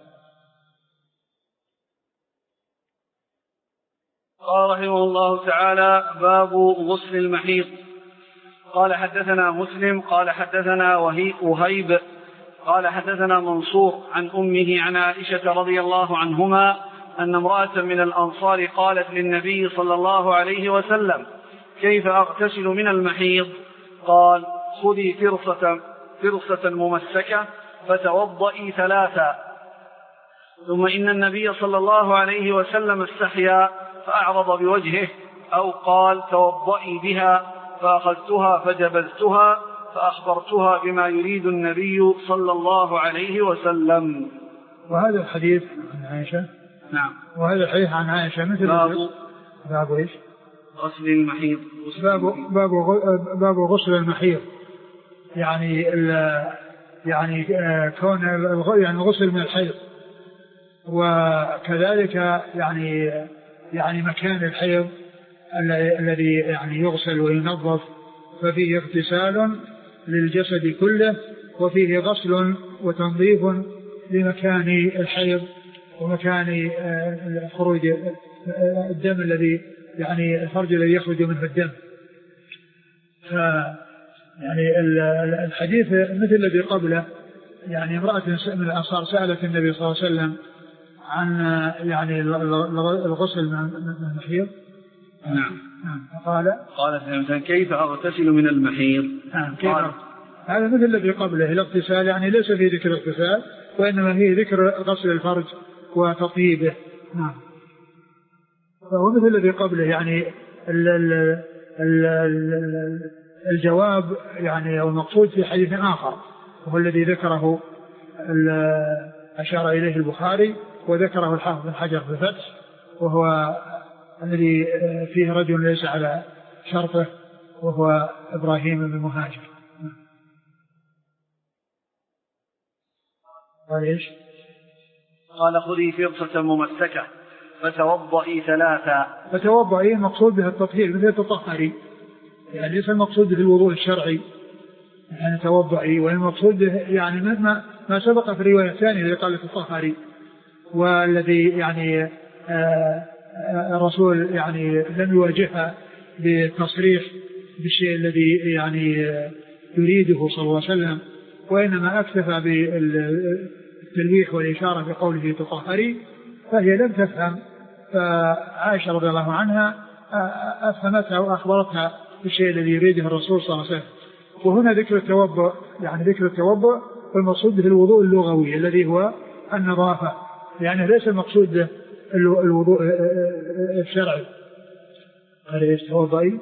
قال رحمه الله تعالى باب غسل المحيض. قال حدثنا مسلم قال حدثنا وهيب قال حدثنا منصور عن أمه عن عائشة رضي الله عنهما أن امرأة من الأنصار قالت للنبي صلى الله عليه وسلم كيف أغتسل من المحيض؟ قال خذي فرصة, فرصة ممسكة فتوضئي ثلاثا. ثم إن النبي صلى الله عليه وسلم استحيا فأعرض بوجهه أو قال توضئي بها فأخذتها فجبذتها فأخبرتها بما يريد النبي صلى الله عليه وسلم. وهذا الحديث عن عائشة نعم وهذا الحديث عن عائشة مثل باب باب إيش غسل المحيض باب باب باب غسل المحيض يعني يعني كون يعني غسل من الحيض وكذلك يعني يعني مكان الحيض الذي يعني يغسل وينظف ففيه اغتسال للجسد كله وفيه غسل وتنظيف لمكان الحيض ومكان خروج الدم الذي يعني الفرج الذي يخرج منه الدم. ف يعني الحديث مثل الذي قبله يعني امرأة من الأنصار سألت النبي صلى الله عليه وسلم عن يعني الغسل من المحيض. نعم قال قال كيف أغتسل من المحيض؟ نعم كيف هذا مثل الذي قبله الاغتسال يعني ليس فيه ذكر اغتسال وإنما فيه ذكر غسل الفرج وتطيبه. نعم فهو مثل الذي قبله يعني ال ال ال ال الجواب يعني أو المقصود في حديث آخر وهو الذي ذكره أشار إليه البخاري وذكره الحافظ بن حجر في الفتح وهو الذي فيه رجل ليس على شرطه وهو إبراهيم بن مهاجر. قال إيش؟ قال خذي فرصة ممسكة فتوضئي ثلاثا. فتوضئي المقصود به التطهير مثل تطهري يعني ليس المقصود به الوضوء الشرعي يعني توضئي والمقصود به يعني ما, ما سبق في الرواية الثانية اللي قال تطهري والذي يعني آه الرسول يعني لم يواجهها بالتصريح بالشيء الذي يعني يريده صلى الله عليه وسلم وإنما أكتفى بالتلويح والإشارة بقوله تطهري فهي لم تفهم فعائشة رضي الله عنها أفهمتها وأخبرتها بالشيء الذي يريده الرسول صلى الله عليه وسلم. وهنا ذكر التوضؤ يعني ذكر التوضؤ والمقصود به الوضوء اللغوي الذي هو النظافة يعني ليس المقصود به الوضوء الشرعي. قال ايش توضئي؟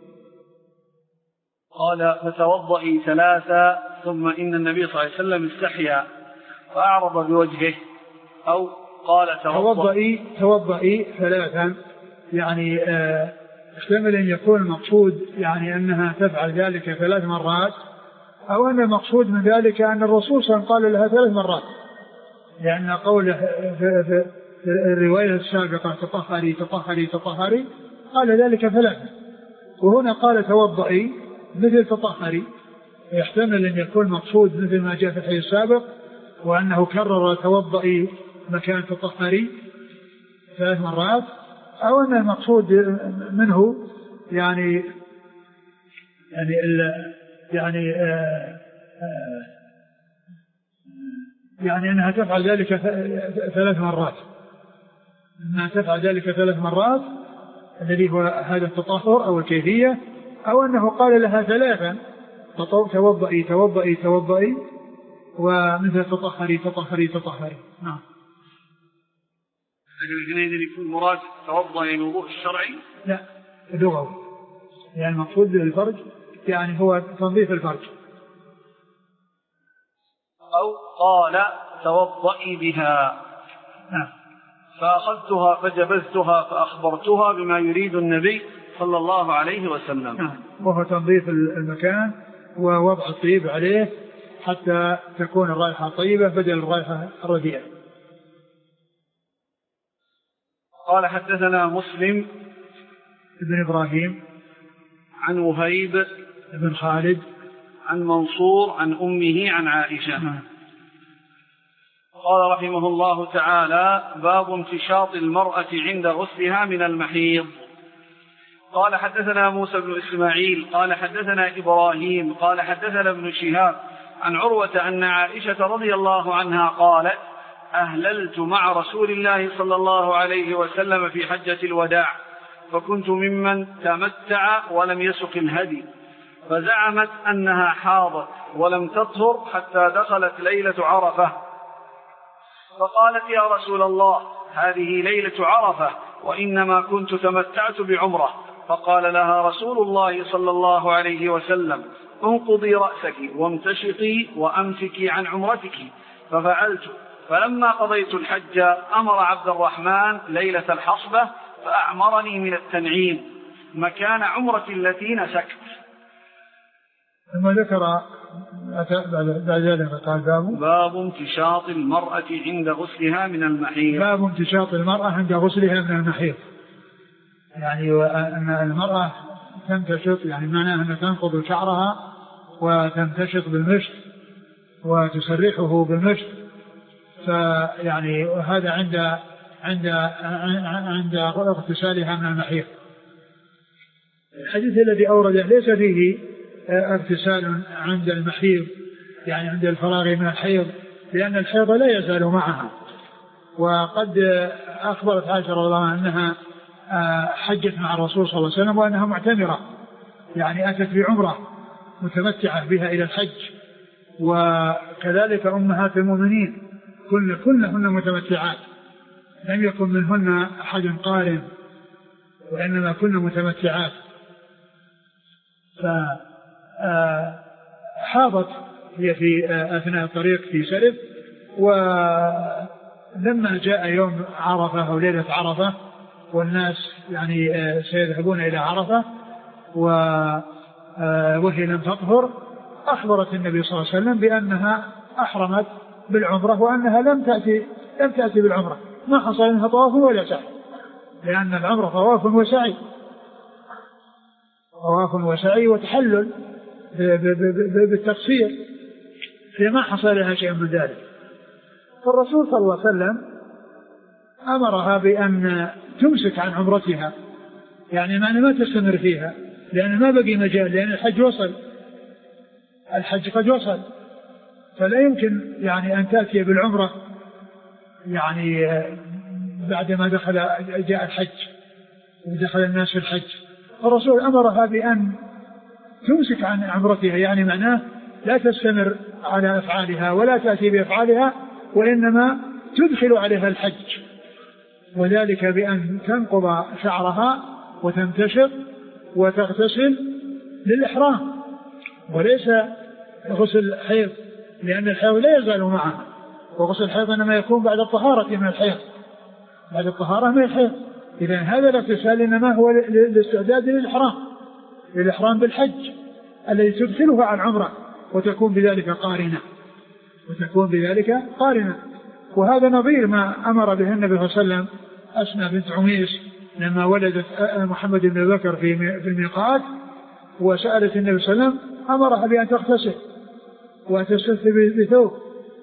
قال فتوضئي ثلاثة. ثم إن النبي صلى الله عليه وسلم استحيا فأعرض بوجهه أو قال توضئي توضئي ثلاثا يعني احتمل أن يكون المقصود يعني أنها تفعل ذلك ثلاث مرات أو أن المقصود من ذلك أن الرسول صلى الله عليه وسلم قال لها ثلاث مرات، لأن قوله في, في, في الرواية السابقة تطهري تطهري تطهري قال ذلك ثلاثة، وهنا قال توضئي مثل تطهري، يحتمل أن يكون مقصود مثل ما جاء في الحديث السابق وأنه كرر توضئي مكان تطهري ثلاث مرات، أو أن المقصود منه يعني يعني ال يعني آآ آآ يعني أنها تفعل ذلك ثلاث مرات، أنها تفعل ذلك ثلاث مرات الذي هو هذا التطهر أو الكيفية، أو أنه قال لها ثلاثا توضئي توضئي توضئي ومثل تطهري تطهري تطهري. نعم. لكن الجنين يكون مراد توضئي الوضوء الشرعي؟ لا، اللغوي، يعني المقصود بالفرج يعني هو تنظيف الفرج. أو قال توضئي بها. نعم. فأخذتها فجبزتها فأخبرتها بما يريد النبي صلى الله عليه وسلم. نعم. وهو تنظيف المكان ووضع الطيب عليه حتى تكون الرائحة طيبة بدل الرائحة الرديئة. قال حدثنا مسلم ابن إبراهيم عن وهيب بن خالد عن منصور عن أمه عن عائشة. نعم. قال رحمه الله تعالى: باب امتشاط المرأة عند غسلها من المحيض. قال حدثنا موسى بن إسماعيل قال حدثنا إبراهيم قال حدثنا ابن شهاب عن عروة أن عائشة رضي الله عنها قالت: أهللت مع رسول الله صلى الله عليه وسلم في حجة الوداع، فكنت ممن تمتع ولم يسق الهدي، فزعمت أنها حاضت ولم تطهر حتى دخلت ليلة عرفة، فقالت: يا رسول الله، هذه ليلة عرفة وإنما كنت تمتعت بعمرة. فقال لها رسول الله صلى الله عليه وسلم: انقضي رأسك وامتشطي وأمسكي عن عمرتك. ففعلت، فلما قضيت الحج أمر عبد الرحمن ليلة الحصبة فأعمرني من التنعيم مكان عمرتي التي نسكت. ثم ذكر بعد ذلك قال: باب باب امتشاط المرأة عند غسلها من المحيض. باب امتشاط المرأة عند غسلها من المحيض، يعني أن المرأة تمتشط، يعني معناه أنها تنقض شعرها وتمتشط بالمشط وتسرحه بالمشط، فيعني هذا عند عند عند اغتسالها من المحيض. الحديث الذي أورده ليس فيه اغتسال عند المحيض، يعني عند الفراغ من الحيض، لأن الحيض لا يزال معها. وقد أخبرت عائشة رضي الله عنها أنها حجت مع الرسول صلى الله عليه وسلم وأنها معتمرة، يعني أتت بعمرة متمتعة بها إلى الحج، وكذلك أمهات المؤمنين كل كلهن متمتعات، لم يكن منهن أحد قارن وإنما كن متمتعات. فحاضت هي في أثناء الطريق في سرب، ولما جاء يوم عرفة أو ليلة عرفة والناس يعني سيذهبون إلى عرفة وهي لم تطهر، أخبرت النبي صلى الله عليه وسلم بأنها أحرمت بالعمرة وأنها لم تأتي لم تأتي بالعمرة، ما حصل منها طواف ولا سعي، لأن العمرة طواف وسعي طواف وسعي وتحلل بالتقصير، فما حصل لها شيء من ذلك. فالرسول صلى الله عليه وسلم أمرها بأن تمسك عن عمرتها، يعني معنى ما تستمر فيها، لأن ما بقي مجال، لأن الحج وصل الحج قد وصل، فلا يمكن يعني أن تأتي بالعمرة يعني بعدما دخل جاء الحج ودخل الناس في الحج. الرسول أمرها بأن تمسك عن عمرتها، يعني معناه لا تستمر على أفعالها ولا تأتي بأفعالها، وإنما تدخل عليها الحج، وذلك بأن تنقض شعرها وتمتشط وتغتسل للإحرام وليس غسل حيض، لأن الحيض لا يزال معها، وغسل الحيض إنما يكون بعد الطهارة من الحيض، بعد الطهارة من الحيض. إذن هذا الاغتسال إنما هو الاستعداد للإحرام للإحرام بالحج الذي تدخلها على العمرة، وتكون بذلك قارنة وتكون بذلك قارنة. وهذا نظير ما أمر به النبي صلى الله عليه وسلم أسماء بنت عميس لما ولدت محمد بن بكر في الميقات وسألت النبي صلى الله عليه وسلم أمرها بأن تغتسل وتستثني بثوب.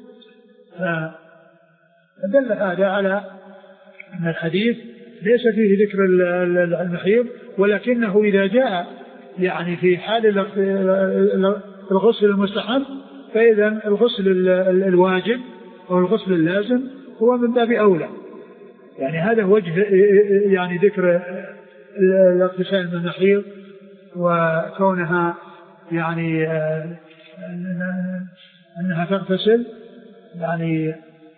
فدل هذا على أن الحديث ليس فيه ذكر المحيض، ولكنه إذا جاء يعني في حال الغسل المستحب فإذا الغسل الواجب أو الغسل اللازم هو من باب أولى. يعني هذا وجه يعني ذكر الاغتسال من المحيض وكونها يعني أنها تغتسل يعني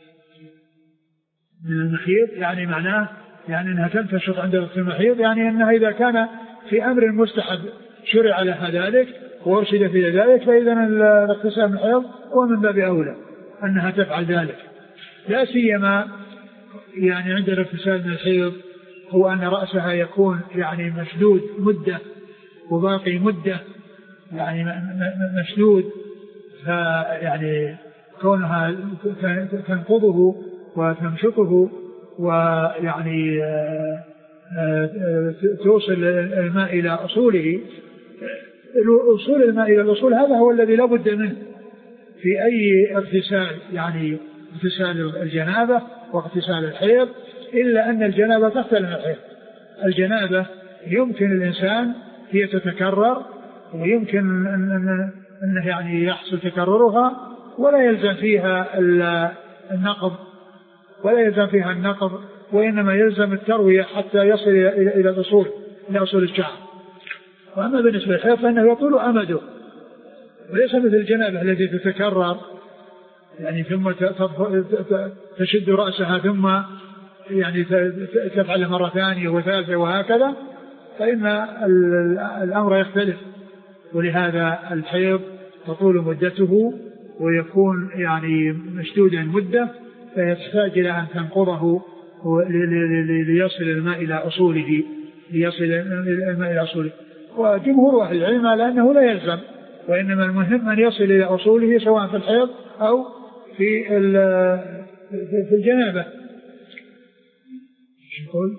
من المحيض، يعني معناه يعني أنها تنتشط عند غسل المحيض، يعني أنها إذا كان في أمر مستحب شرع لها ذلك وارشد في ذلك فإذا الاغتسال من المحيض هو من باب أولى أنها تفعل ذلك. لا سيما يعني عند الاغتسال من الحيض هو أن رأسها يكون يعني مشدود مدة وباقي مدة يعني مشدود، فيعني كونها تنقضه وتمشطه ويعني توصل الماء إلى أصوله. وصول الماء إلى الأصول هذا هو الذي لا بد منه في أي اغتسال، يعني اغتسال الجنابة واغتسال الحيض، إلا أن الجنابة تختلف عن الحيض. الجنابة يمكن الإنسان هي تتكرر ويمكن أن أنه يعني يحصل تكررها ولا يلزم فيها النقض ولا يلزم فيها النقض وإنما يلزم التروية حتى يصل إلى الأصول إلى أصول الشعر. وأما بالنسبة للحيض فإنه يطول أمده وليس مثل الجنابة التي تتكرر يعني ثم تشد رأسها ثم يعني تفعل مرة ثانية وثالثة وهكذا، فإن الأمر يختلف. ولهذا الحيض تطول مدته ويكون يعني مشدودا مدة فيحتاج إلى أن تنقضه ليصل الماء إلى أصوله ليصل الماء إلى أصوله. وجمهور أهل العلم على أنه لا يلزم، وإنما المهم أن يصل إلى أصوله سواء في الحيض أو في في الجنابة. يقول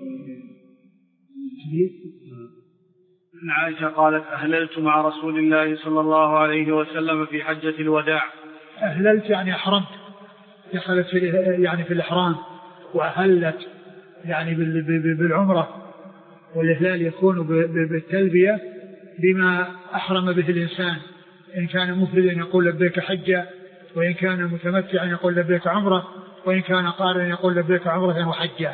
عن عائشة قالت أهللت مع رسول الله صلى الله عليه وسلم في حجة الوداع. أهللت يعني أحرمت، دخلت في يعني في الإحرام، وأهلت يعني بالعمرة، والإهلال يكون بالتلبية بما أحرم به الإنسان، إن كان مفردا يقول لبيك حجة، وإن كان متمتعا يقول لبيك عمرة، وإن كان قارنا يقول لبيك عمرة وحجة.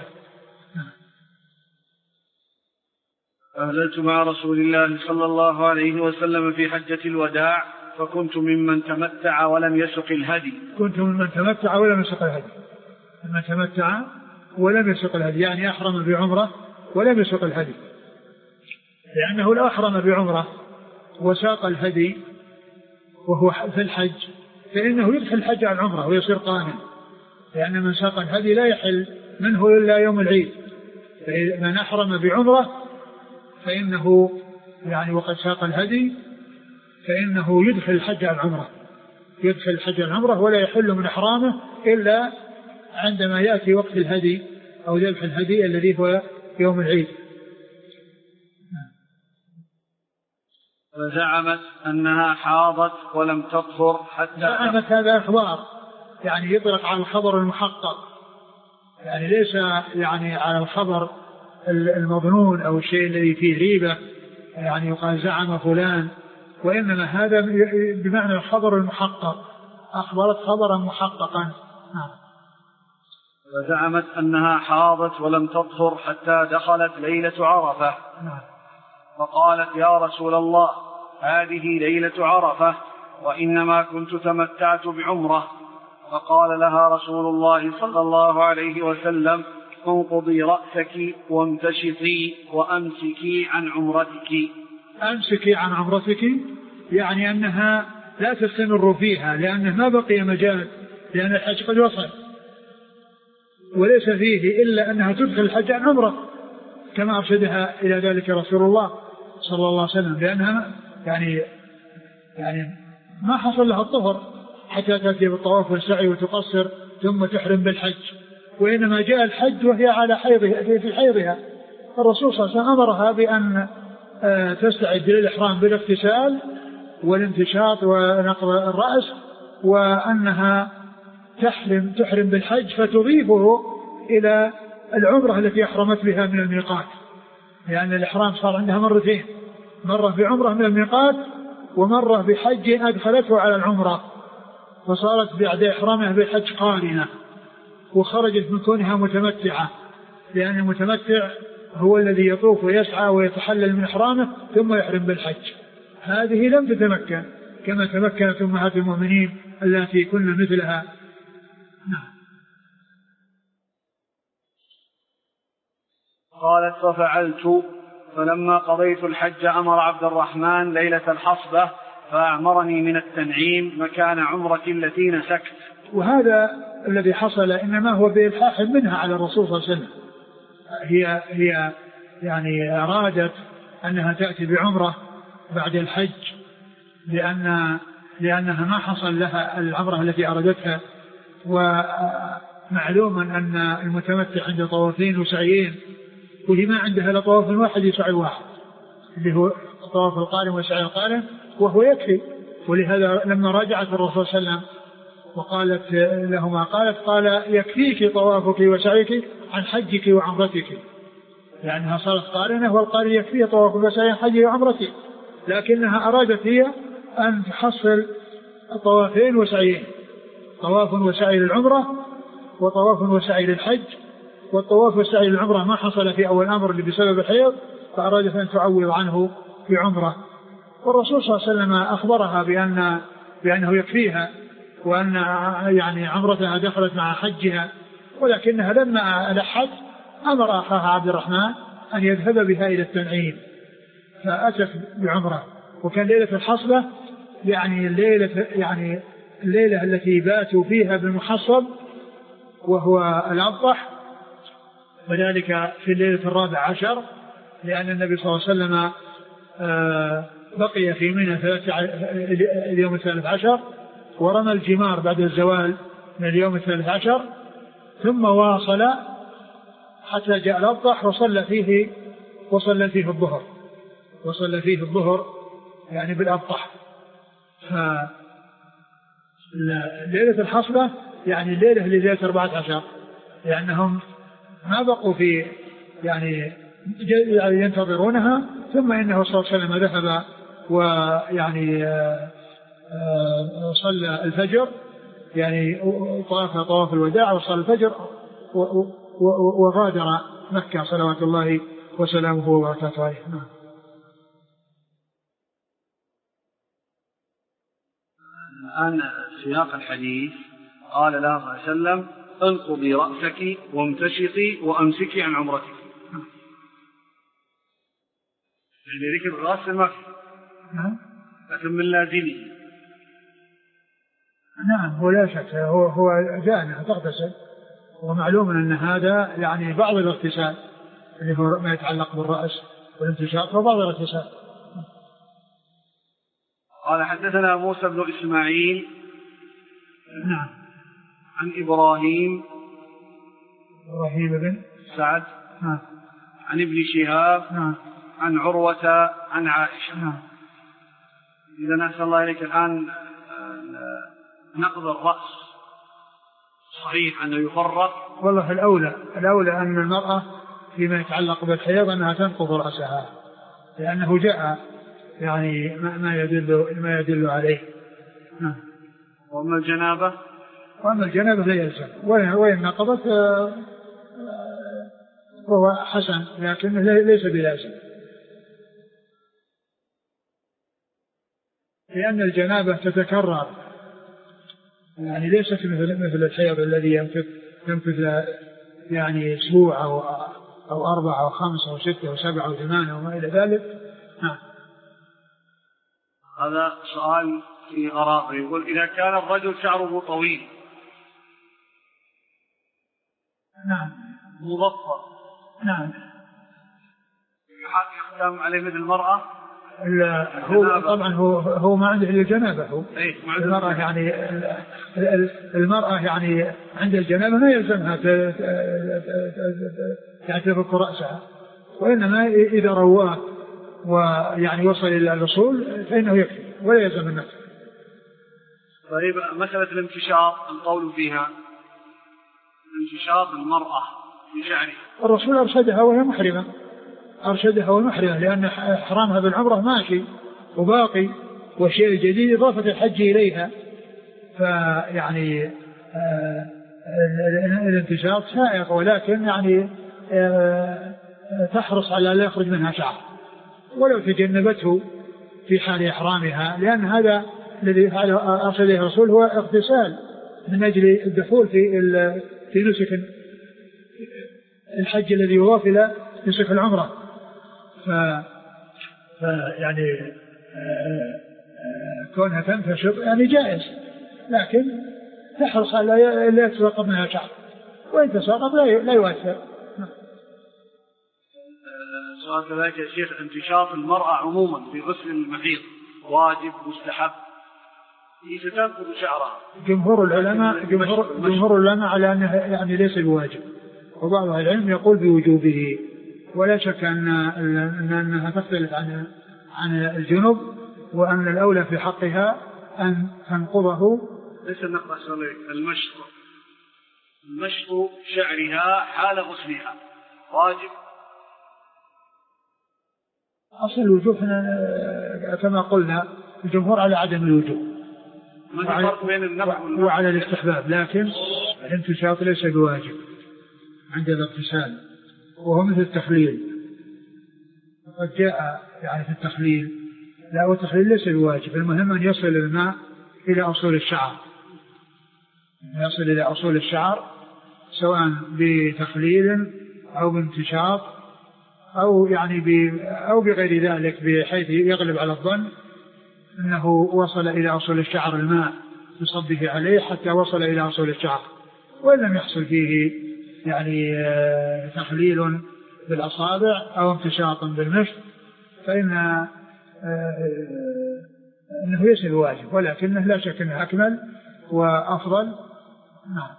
أهللت مع رسول الله صلى الله عليه وسلم في حجة الوداع فكنت ممن تمتع ولم يسق الهدي. كنت ممن تمتع ولم يسق الهدي. ممن تمتع ولم يسق الهدي يعني أحرم بعمرة ولم يسق الهدي، لأنه لو أحرم بعمرة وساق الهدي وهو في الحج فإنه يدخل الحج على العمرة ويصير قارن، لأن من ساق الهدي لا يحل منه إلا يوم العيد. فمن أحرم بعمرة فإنه يعني وقد ساق الهدي فإنه يدخل الحج على العمرة يدخل الحج على العمرة ولا يحل من إحرامه إلا عندما يأتي وقت الهدي أو ذبح الهدي الذي هو يوم العيد. وزعمت أنها حاضت ولم تطهر حتى زعمت هذا إخبار يعني يطلق على الخبر المحقق، يعني ليس يعني على الخبر المظنون أو الشيء الذي فيه ريبة يعني يقال زعم فلان، وإنما هذا بمعنى الخبر المحقق، أخبرت خبرا محققا. وزعمت أنها حاضت ولم تطهر حتى دخلت ليلة عرفة. فقالت يا رسول الله هذه ليلة عرفة وإنما كنت تمتعت بعمرة. فقال لها رسول الله صلى الله عليه وسلم انقضي رأسك وامتشطي وأمسكي عن عمرتك. أمسكي عن عمرتك يعني أنها لا تستمر فيها، لأنه ما بقي مجال، لأن الحج قد وصل وليس فيه إلا أنها تدخل الحج عن عمرة كما أرشدها إلى ذلك رسول الله صلى الله عليه وسلم، لأنها يعني يعني ما حصل لها الطهر حتى تأتي بالطواف والسعي وتقصر ثم تحرم بالحج، وإنما جاء الحج وهي على حيضها في حيضها. الرسول صلى الله عليه وسلم أمرها بأن تستعد للإحرام بالاغتسال والانتشاط ونقض الرأس، وأنها تحرم تحرم بالحج فتضيفه إلى العمرة التي أحرمت بها من الميقات، لأن الإحرام صار عندها مرتين، مرة بعمرة من الميقات ومرة بحج أدخلته على العمرة، فصارت بعد إحرامها بالحج قارنة وخرجت من كونها متمتعة، لأن المتمتع هو الذي يطوف ويسعى ويتحلل من إحرامه ثم يحرم بالحج. هذه لم تتمكن كما تمكنت أمهات المؤمنين التي كن مثلها. نعم. قالت ففعلت، فلما قضيت الحج أمر عبد الرحمن ليلة الحصبة فأعمرني من التنعيم مكان عمرتي التي نسكت. وهذا الذي حصل إنما هو بإلحاح منها على الرسول صلى الله عليه وسلم. هي هي يعني أرادت أنها تأتي بعمرة بعد الحج لأن لأنها ما حصل لها العمرة التي أرادتها، ومعلوم أن المتمتع عنده طوافين وسعيين، وهي ما عندها لا طواف واحد يسعى واحد اللي هو طواف القارن وسعي القارن، وهو يكفي. ولهذا لما راجعت الرسول صلى الله عليه وسلم وقالت لهما قالت قال يكفيك طوافك وسعيك عن حجك وعمرتك، لأنها صارت قارنة والقارن يكفيه طوافك وسعي عن حجك وعمرتك، لكنها أرادت هي أن تحصل طوافين وسعيين، طواف وسعي للعمرة وطواف وسعي للحج، والطواف والسعي للعمرة ما حصل في أول أمر بسبب الحيض، فأرادت أن تعوض عنه في عمرة. والرسول صلى الله عليه وسلم أخبرها بأن بأنه يكفيها وأن يعني عمرتها دخلت مع حجها، ولكنها لما ألحت أمر أخاها عبد الرحمن أن يذهب بها إلى التنعيم، فأتت بعمرة. وكان ليلة الحصبة يعني الليلة يعني الليلة التي باتوا فيها بالمحصب وهو الأضح، وذلك في الليلة الرابع عشر، لأن النبي صلى الله عليه وسلم بقي في منى اليوم الثالث عشر، ورمى الجمار بعد الزوال من اليوم الثالث عشر، ثم واصل حتى جاء الأضح وصلى فيه وصلى فيه الظهر وصلى فيه الظهر يعني بالأضح. فليلة الحصبة يعني الليلة اللي ليلة أربعة عشر، لأنهم ما بقوا في يعني ينتظرونها، ثم إنه صلى الله عليه وسلم ذهب ويعني صلى الفجر، يعني طاف طواف الوداع وصلى الفجر وغادر مكة صلوات الله وسلامه وبركاته عليه. الآن سياق الحديث قال له صلى الله عليه وسلم انقضي رأسك وامتشطي وامسكي عن عمرتك، يعني ذكر الرأس المكي لكن من لازمه. نعم هو لا شك هو هو جاءنا تغتسل، ومعلوم أن هذا يعني بعض الاغتسال اللي هو ما يتعلق بالرأس والامتشاط وبعض الاغتسال. قال حدثنا موسى بن إسماعيل نعم عن إبراهيم إبراهيم بن سعد نعم عن ابن شهاب نعم عن عروة عن عائشة. نعم. إذا أحسن الله إليك الآن نقض الرأس صحيح أنه يفرق؟ والله الأولى الأولى أن المرأة فيما يتعلق بالحيض أنها تنقض رأسها، لأنه جاء يعني ما يدل ما يدل عليه. نعم. وأما الجنابة وأما الجنابة لا يلزم، وإن نقضت وهو حسن لكنه ليس بلازم، لأن الجنابة تتكرر، يعني ليست مثل مثل الحيض الذي يمكث يمكث يعني أسبوع أو أو أربعة أو خمسة أو ستة أو سبعة أو ثمانية وما إلى ذلك. نعم. هذا سؤال في غرابة، يقول إذا كان الرجل شعره طويل نعم مضفر نعم يحكم عليه مثل المرأة؟ هو طبعا هو هو ما عنده الا الجنابه. هو المراه يعني المراه يعني عند الجنابه ما يلزمها يعني تفك راسها، وانما اذا رواه ويعني وصل الى الوصول فانه يكفي ولا يلزم النفس. طيب مساله الانتشار القول فيها، انتشار المراه في شعرها، الرسول ارشدها وهي محرمه، أرشدها ومحرمة، لأن حرامها بالعمرة ماشي وباقي، والشيء الجديد إضافة الحج إليها، فيعني آه الانتشار سائق، ولكن يعني آه تحرص على لا يخرج منها شعر ولو تجنبته في حال إحرامها، لأن هذا الذي أرشده الرسول هو اغتسال من أجل الدخول في في نسك الحج الذي يضاف إلى نسك العمرة. ف... ف يعني كونها تنتشر يعني جائز، لكن تحرص على لا يتساقط منها شعر، وإن تساقط لا لا يؤثر. سؤال كذلك يا شيخ، انتشار المرأة عموما في غسل المحيض واجب مستحب؟ إذا تنقض شعرها جمهور العلماء جمهور, جمهور العلماء على أنه يعني ليس بواجب، وبعض العلم يقول بوجوبه، ولا شك أن أنها تختلف عن عن الجنوب، وأن الأولى في حقها أن تنقضه. ليس النقض المشط المشط شعرها حال غسلها واجب. أصل الوجوب كما قلنا الجمهور على عدم الوجوب وعلى, وعلى الاستحباب، لكن الانتشاط ليس بواجب عند الاغتسال، وهو مثل التخليل. قد جاء يعني في التخليل، لا والتخليل ليس بواجب، المهم أن يصل الماء إلى أصول الشعر، يصل إلى أصول الشعر سواء بتخليل أو بانتشاط أو يعني ب أو بغير ذلك، بحيث يغلب على الظن أنه وصل إلى أصول الشعر الماء بصبه عليه حتى وصل إلى أصول الشعر، وإن لم يحصل فيه يعني تخليل بالأصابع أو امتشاط بالمشط فإن أنه ليس بواجب، ولكنه لا شك أنه أكمل وأفضل. نعم.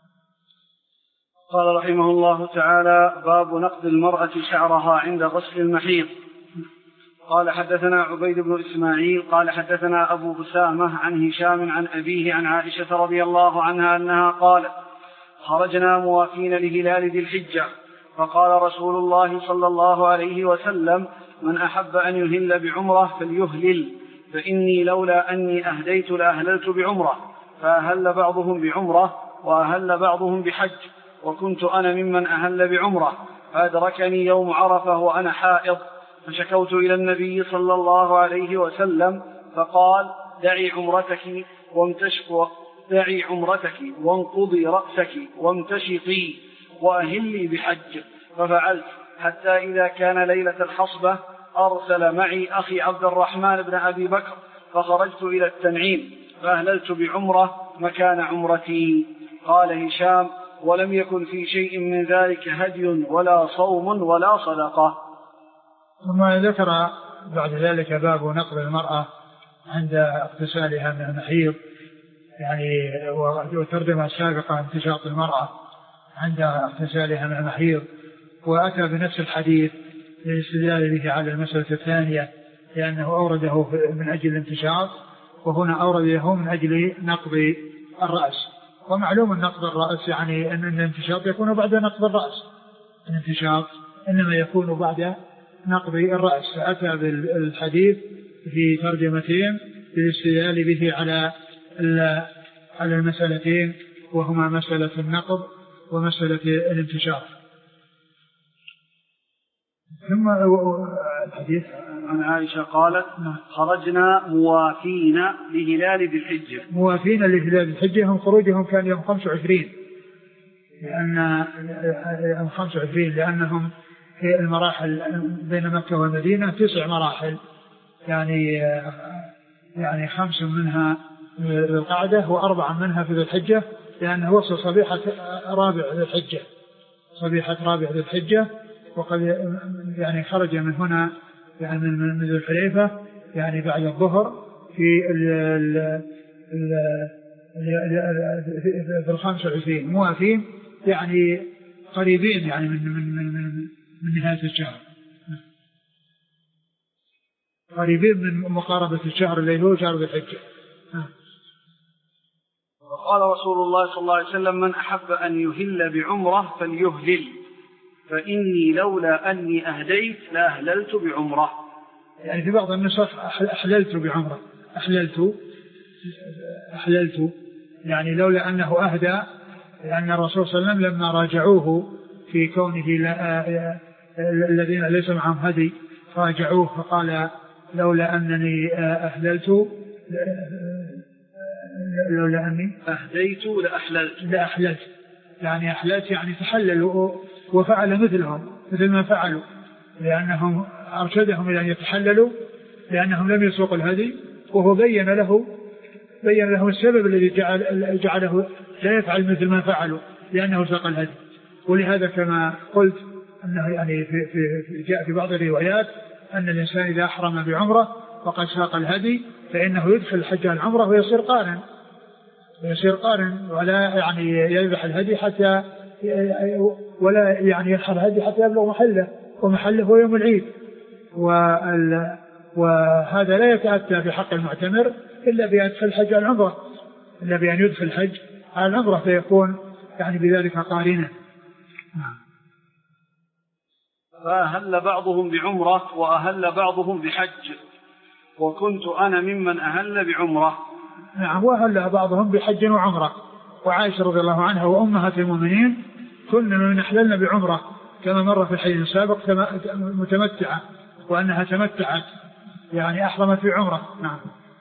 قال رحمه الله تعالى: باب نقض المرأة شعرها عند غسل المحيض. قال حدثنا عبيد بن إسماعيل قال حدثنا أبو بسامة عن هشام عن أبيه عن عائشة رضي الله عنها أنها قالت: خرجنا موافين لهلال ذي الحجة، فقال رسول الله صلى الله عليه وسلم: من أحب أن يهل بعمرة فليهلل، فإني لولا أني أهديت لأهللت بعمرة، فأهل بعضهم بعمرة وأهل بعضهم بحج، وكنت أنا ممن أهل بعمرة، فأدركني يوم عرفة وأنا حائض، فشكوت إلى النبي صلى الله عليه وسلم فقال: دعي عمرتك وامتشقي دعي عمرتك وانقضي رأسك وامتشقي وأهلي بحج، ففعلت حتى إذا كان ليلة الحصبة أرسل معي أخي عبد الرحمن بن أبي بكر، فخرجت إلى التنعيم فأهللت بعمرة مكان عمرتي. قال هشام: ولم يكن في شيء من ذلك هدي ولا صوم ولا صدقة. ثم ذكر بعد ذلك باب نقض المرأة عند اغتسالها من المحيض، يعني وترجمة السابقة انتشاط المرأة عند اغتسالها من المحيض، وأتى بنفس الحديث للاستدلال به على المسألة الثانية، لأنه أورده من أجل الانتشاط، وهنا أورده من أجل نقض الرأس. ومعلوم نقض الرأس يعني أن الانتشاط يكون بعد نقض الرأس، الانتشاط إنما يكون بعد نقض الرأس، فأتى بالحديث في ترجمتين للاستدلال به على على المسألتين، وهما مسألة النقض ومسألة الانتشار. ثم الحديث عن عائشة قالت: خرجنا موافين لهلال ذي الحجة. موافين لهلال ذي الحجة هم خروجهم كان يوم خمسة وعشرين، لأن يوم خمسة وعشرين لأنهم في المراحل بين مكة والمدينة تسع مراحل، يعني يعني خمس منها ذي القعدة وأربعة منها في ذي الحجة، لأنه وصل صبيحة رابع ذي الحجة، صبيحة رابع ذي الحجة، وقد يعني خرج من هنا يعني من من ذو الحليفة يعني بعد الظهر في ال ال في الخامس والعشرين موافين يعني قريبين يعني من من من من نهاية الشهر، قريبين من مقاربة الشهر اللي هو شهر ذي الحجة. وقال رسول الله صلى الله عليه وسلم: من أحب أن يهل بعمرة فليهلل، فإني لولا أني أهديت لأهللت بعمرة. يعني في بعض النسخ أحللت بعمرة، أحللت أحللت يعني لولا أنه أهدى، لأن الرسول صلى الله عليه وسلم لما راجعوه في كونه الذين ليس معهم هدي راجعوه فقال: لولا أنني أهللت لولا أني أهديت لأحللت لأحللت يعني أحللت يعني تحللوا وفعل مثلهم مثل ما فعلوا، لأنهم أرشدهم إلى أن يتحللوا لأنهم لم يسوقوا الهدي، وهو بين له بين له السبب الذي جعل جعله لا يفعل مثل ما فعلوا لأنه ساق الهدي. ولهذا كما قلت أنه يعني في في جاء في بعض الروايات أن الإنسان إذا أحرم بعمرة وقد ساق الهدي فإنه يدخل الحج العمرة ويصير قارن ويصير قارن ولا يعني يذبح الهدي حتى ولا يعني ينحر الهدي حتى يبلغ محله، ومحله هو يوم العيد. وهذا لا يتأتى في حق المعتمر إلا بأن يدخل الحج على العمرة إلا بأن يدخل الحج على العمرة فيكون يعني بذلك قارنا. فأهل بعضهم بعمرة وأهل بعضهم بحج، وكنت أنا ممن أهل بعمرة. نعم، وأهل بعضهم بحج وعمرة. وعائشة رضي الله عنها وأمهات المؤمنين كنا من أحللنا بعمرة كما مر في الحديث السابق متمتعة، وأنها تمتعت يعني أحرمت بعمرة. نعم.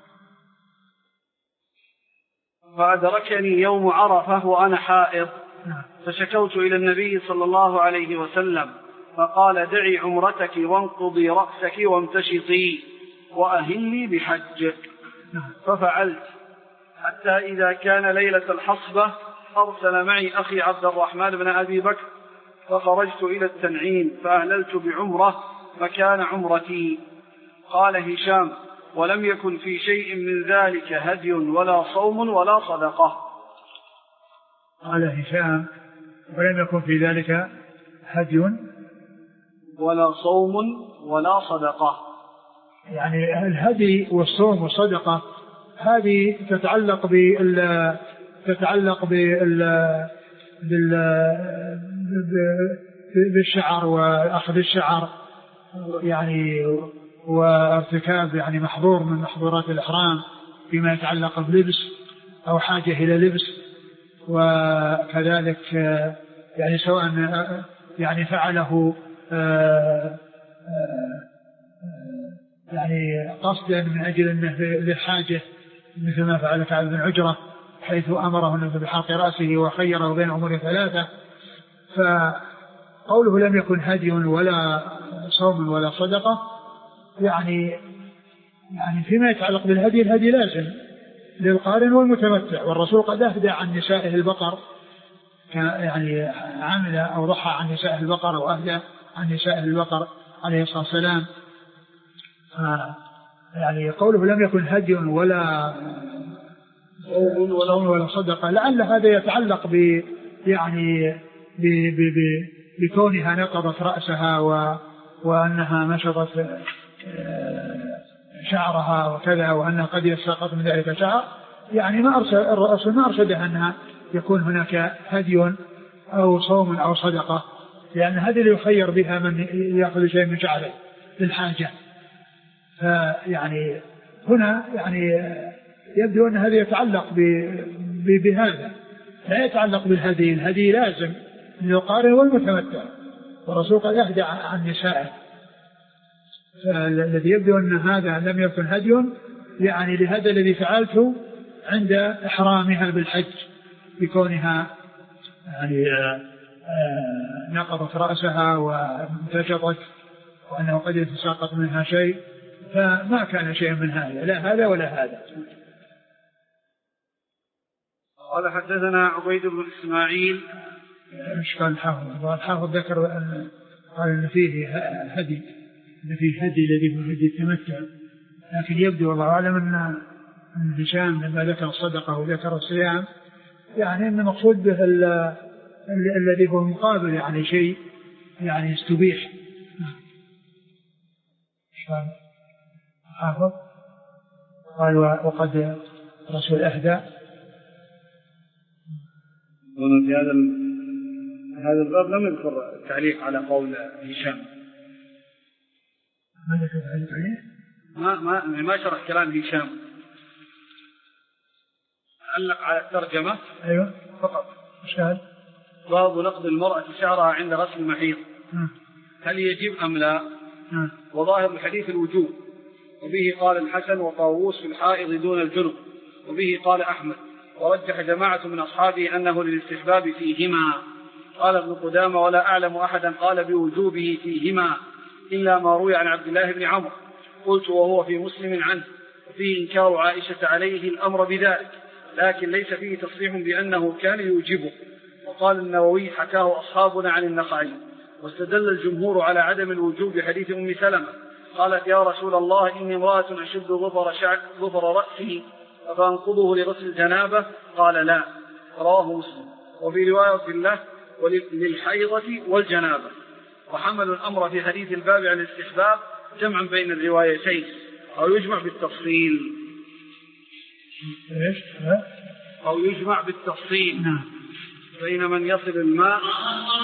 فأدركني يوم عرفة وأنا حائض، نعم. فشكوت إلى النبي صلى الله عليه وسلم فقال: دعي عمرتك وانقضي رأسك وامتشطي وأهلي بحج. نعم. ففعلت حتى إذا كان ليلة الحصبة أرسل معي أخي عبد الرحمن بن أبي بكر فخرجت إلى التنعيم فأهللت بعمرة مكان عمرتي. قال هشام: ولم يكن في شيء من ذلك هدي ولا صوم ولا صدقة. قال هشام: ولم يكن في ذلك هدي ولا صوم ولا صدقة. يعني الهدي والصوم والصدقة هذه تتعلق بال تتعلق بال بالشعر وأخذ الشعر يعني وارتكاب يعني محظور من محظورات الإحرام فيما يتعلق بلبس أو حاجة إلى لبس. وكذلك يعني سواء يعني فعله يعني قصدا من أجل أنه للحاجة مثل ما فعل كعب بن عجرة حيث أمره أنه بحلق رأسه وخيره بين أمور ثلاثة. فقوله لم يكن هدي ولا صوم ولا صدقة يعني يعني فيما يتعلق بالهدي الهدي لازم للقارن والمتمتع، والرسول قد أهدى عن نسائه البقر يعني عمل أو ضحى عن نسائه البقر وأهدى عن نسائه البقر عليه الصلاة والسلام. يعني قوله لم يكن هدي ولا صوم ولا صدقة لعل هذا يتعلق ب يعني ب ب ب بكونها نقضت رأسها و وأنها مشطت شعرها وكذا، وأنها قد يسقط من ذلك شعر. يعني ما أرشد الرسول ما أرشدها أنها يكون هناك هدي أو صوم أو صدقة، لأن هذه اللي يخير بها من يأخذ شيء من شعره للحاجة. فيعني هنا يعني يبدو أن هذا يتعلق بهذا لا يتعلق بالهدي. الهدي لازم للقارن والمتمتع، والرسول قد أهدى عن نسائه. الذي يبدو أن هذا لم يكن هدي يعني لهذا الذي فعلته عند إحرامها بالحج بكونها يعني نقضت رأسها وامتشطت وأنه قد يتساقط منها شيء، فما كان شيء من هذا، لا هذا ولا هذا. قال حدثنا عبيد بن إسماعيل. مش قال الحافظ الحافظ ذكر أن قال إن فيه هدي في الهدي الذي هو هدي التمتع. لكن يبدو والله أعلم أن هشام لما ذكر الصدقة وذكر الصيام يعني أن المقصود به الذي هو مقابل يعني شيء يعني يستبيح. حافظ قال وقد رسول أهدى. في هذا هذا الباب لم يذكر التعليق على قول هشام. ما ذكر التعليق عليه؟ ما ما ما شرح كلام هشام. علق على الترجمة. أيوة فقط. مشاهد. باب نقض المرأة شعرها عند غسل المحيض. هل يجب أم لا؟ م. وظاهر الحديث الوجوب، وبه قال الحسن وطاووس في الحائض دون الجنب، وبه قال أحمد، ورجح جماعة من أصحابه أنه للاستحباب فيهما. قال ابن قدامة ولا أعلم أحدا قال بوجوبه فيهما إلا ما روي عن عبد الله بن عمرو. قلت وهو في مسلم عنه، وفيه إنكار عائشة عليه الأمر بذلك، لكن ليس فيه تصريح بأنه كان يوجبه. وقال النووي حكاه أصحابنا عن النخعي. واستدل الجمهور على عدم الوجوب بحديث أم سلمة قالت يا رسول الله إني امرأة أشد ظفر, ظفر رأسي فأنقضه لغسل الجنابة، قال لا. رواه مسلم. وفي رواية له وللحيضة والجنابة. وحمل الأمر في حديث الباب عن الاستحباب جمعا بين الروايتين أو يجمع بالتفصيل أو يجمع بالتفصيل بين من يصل الماء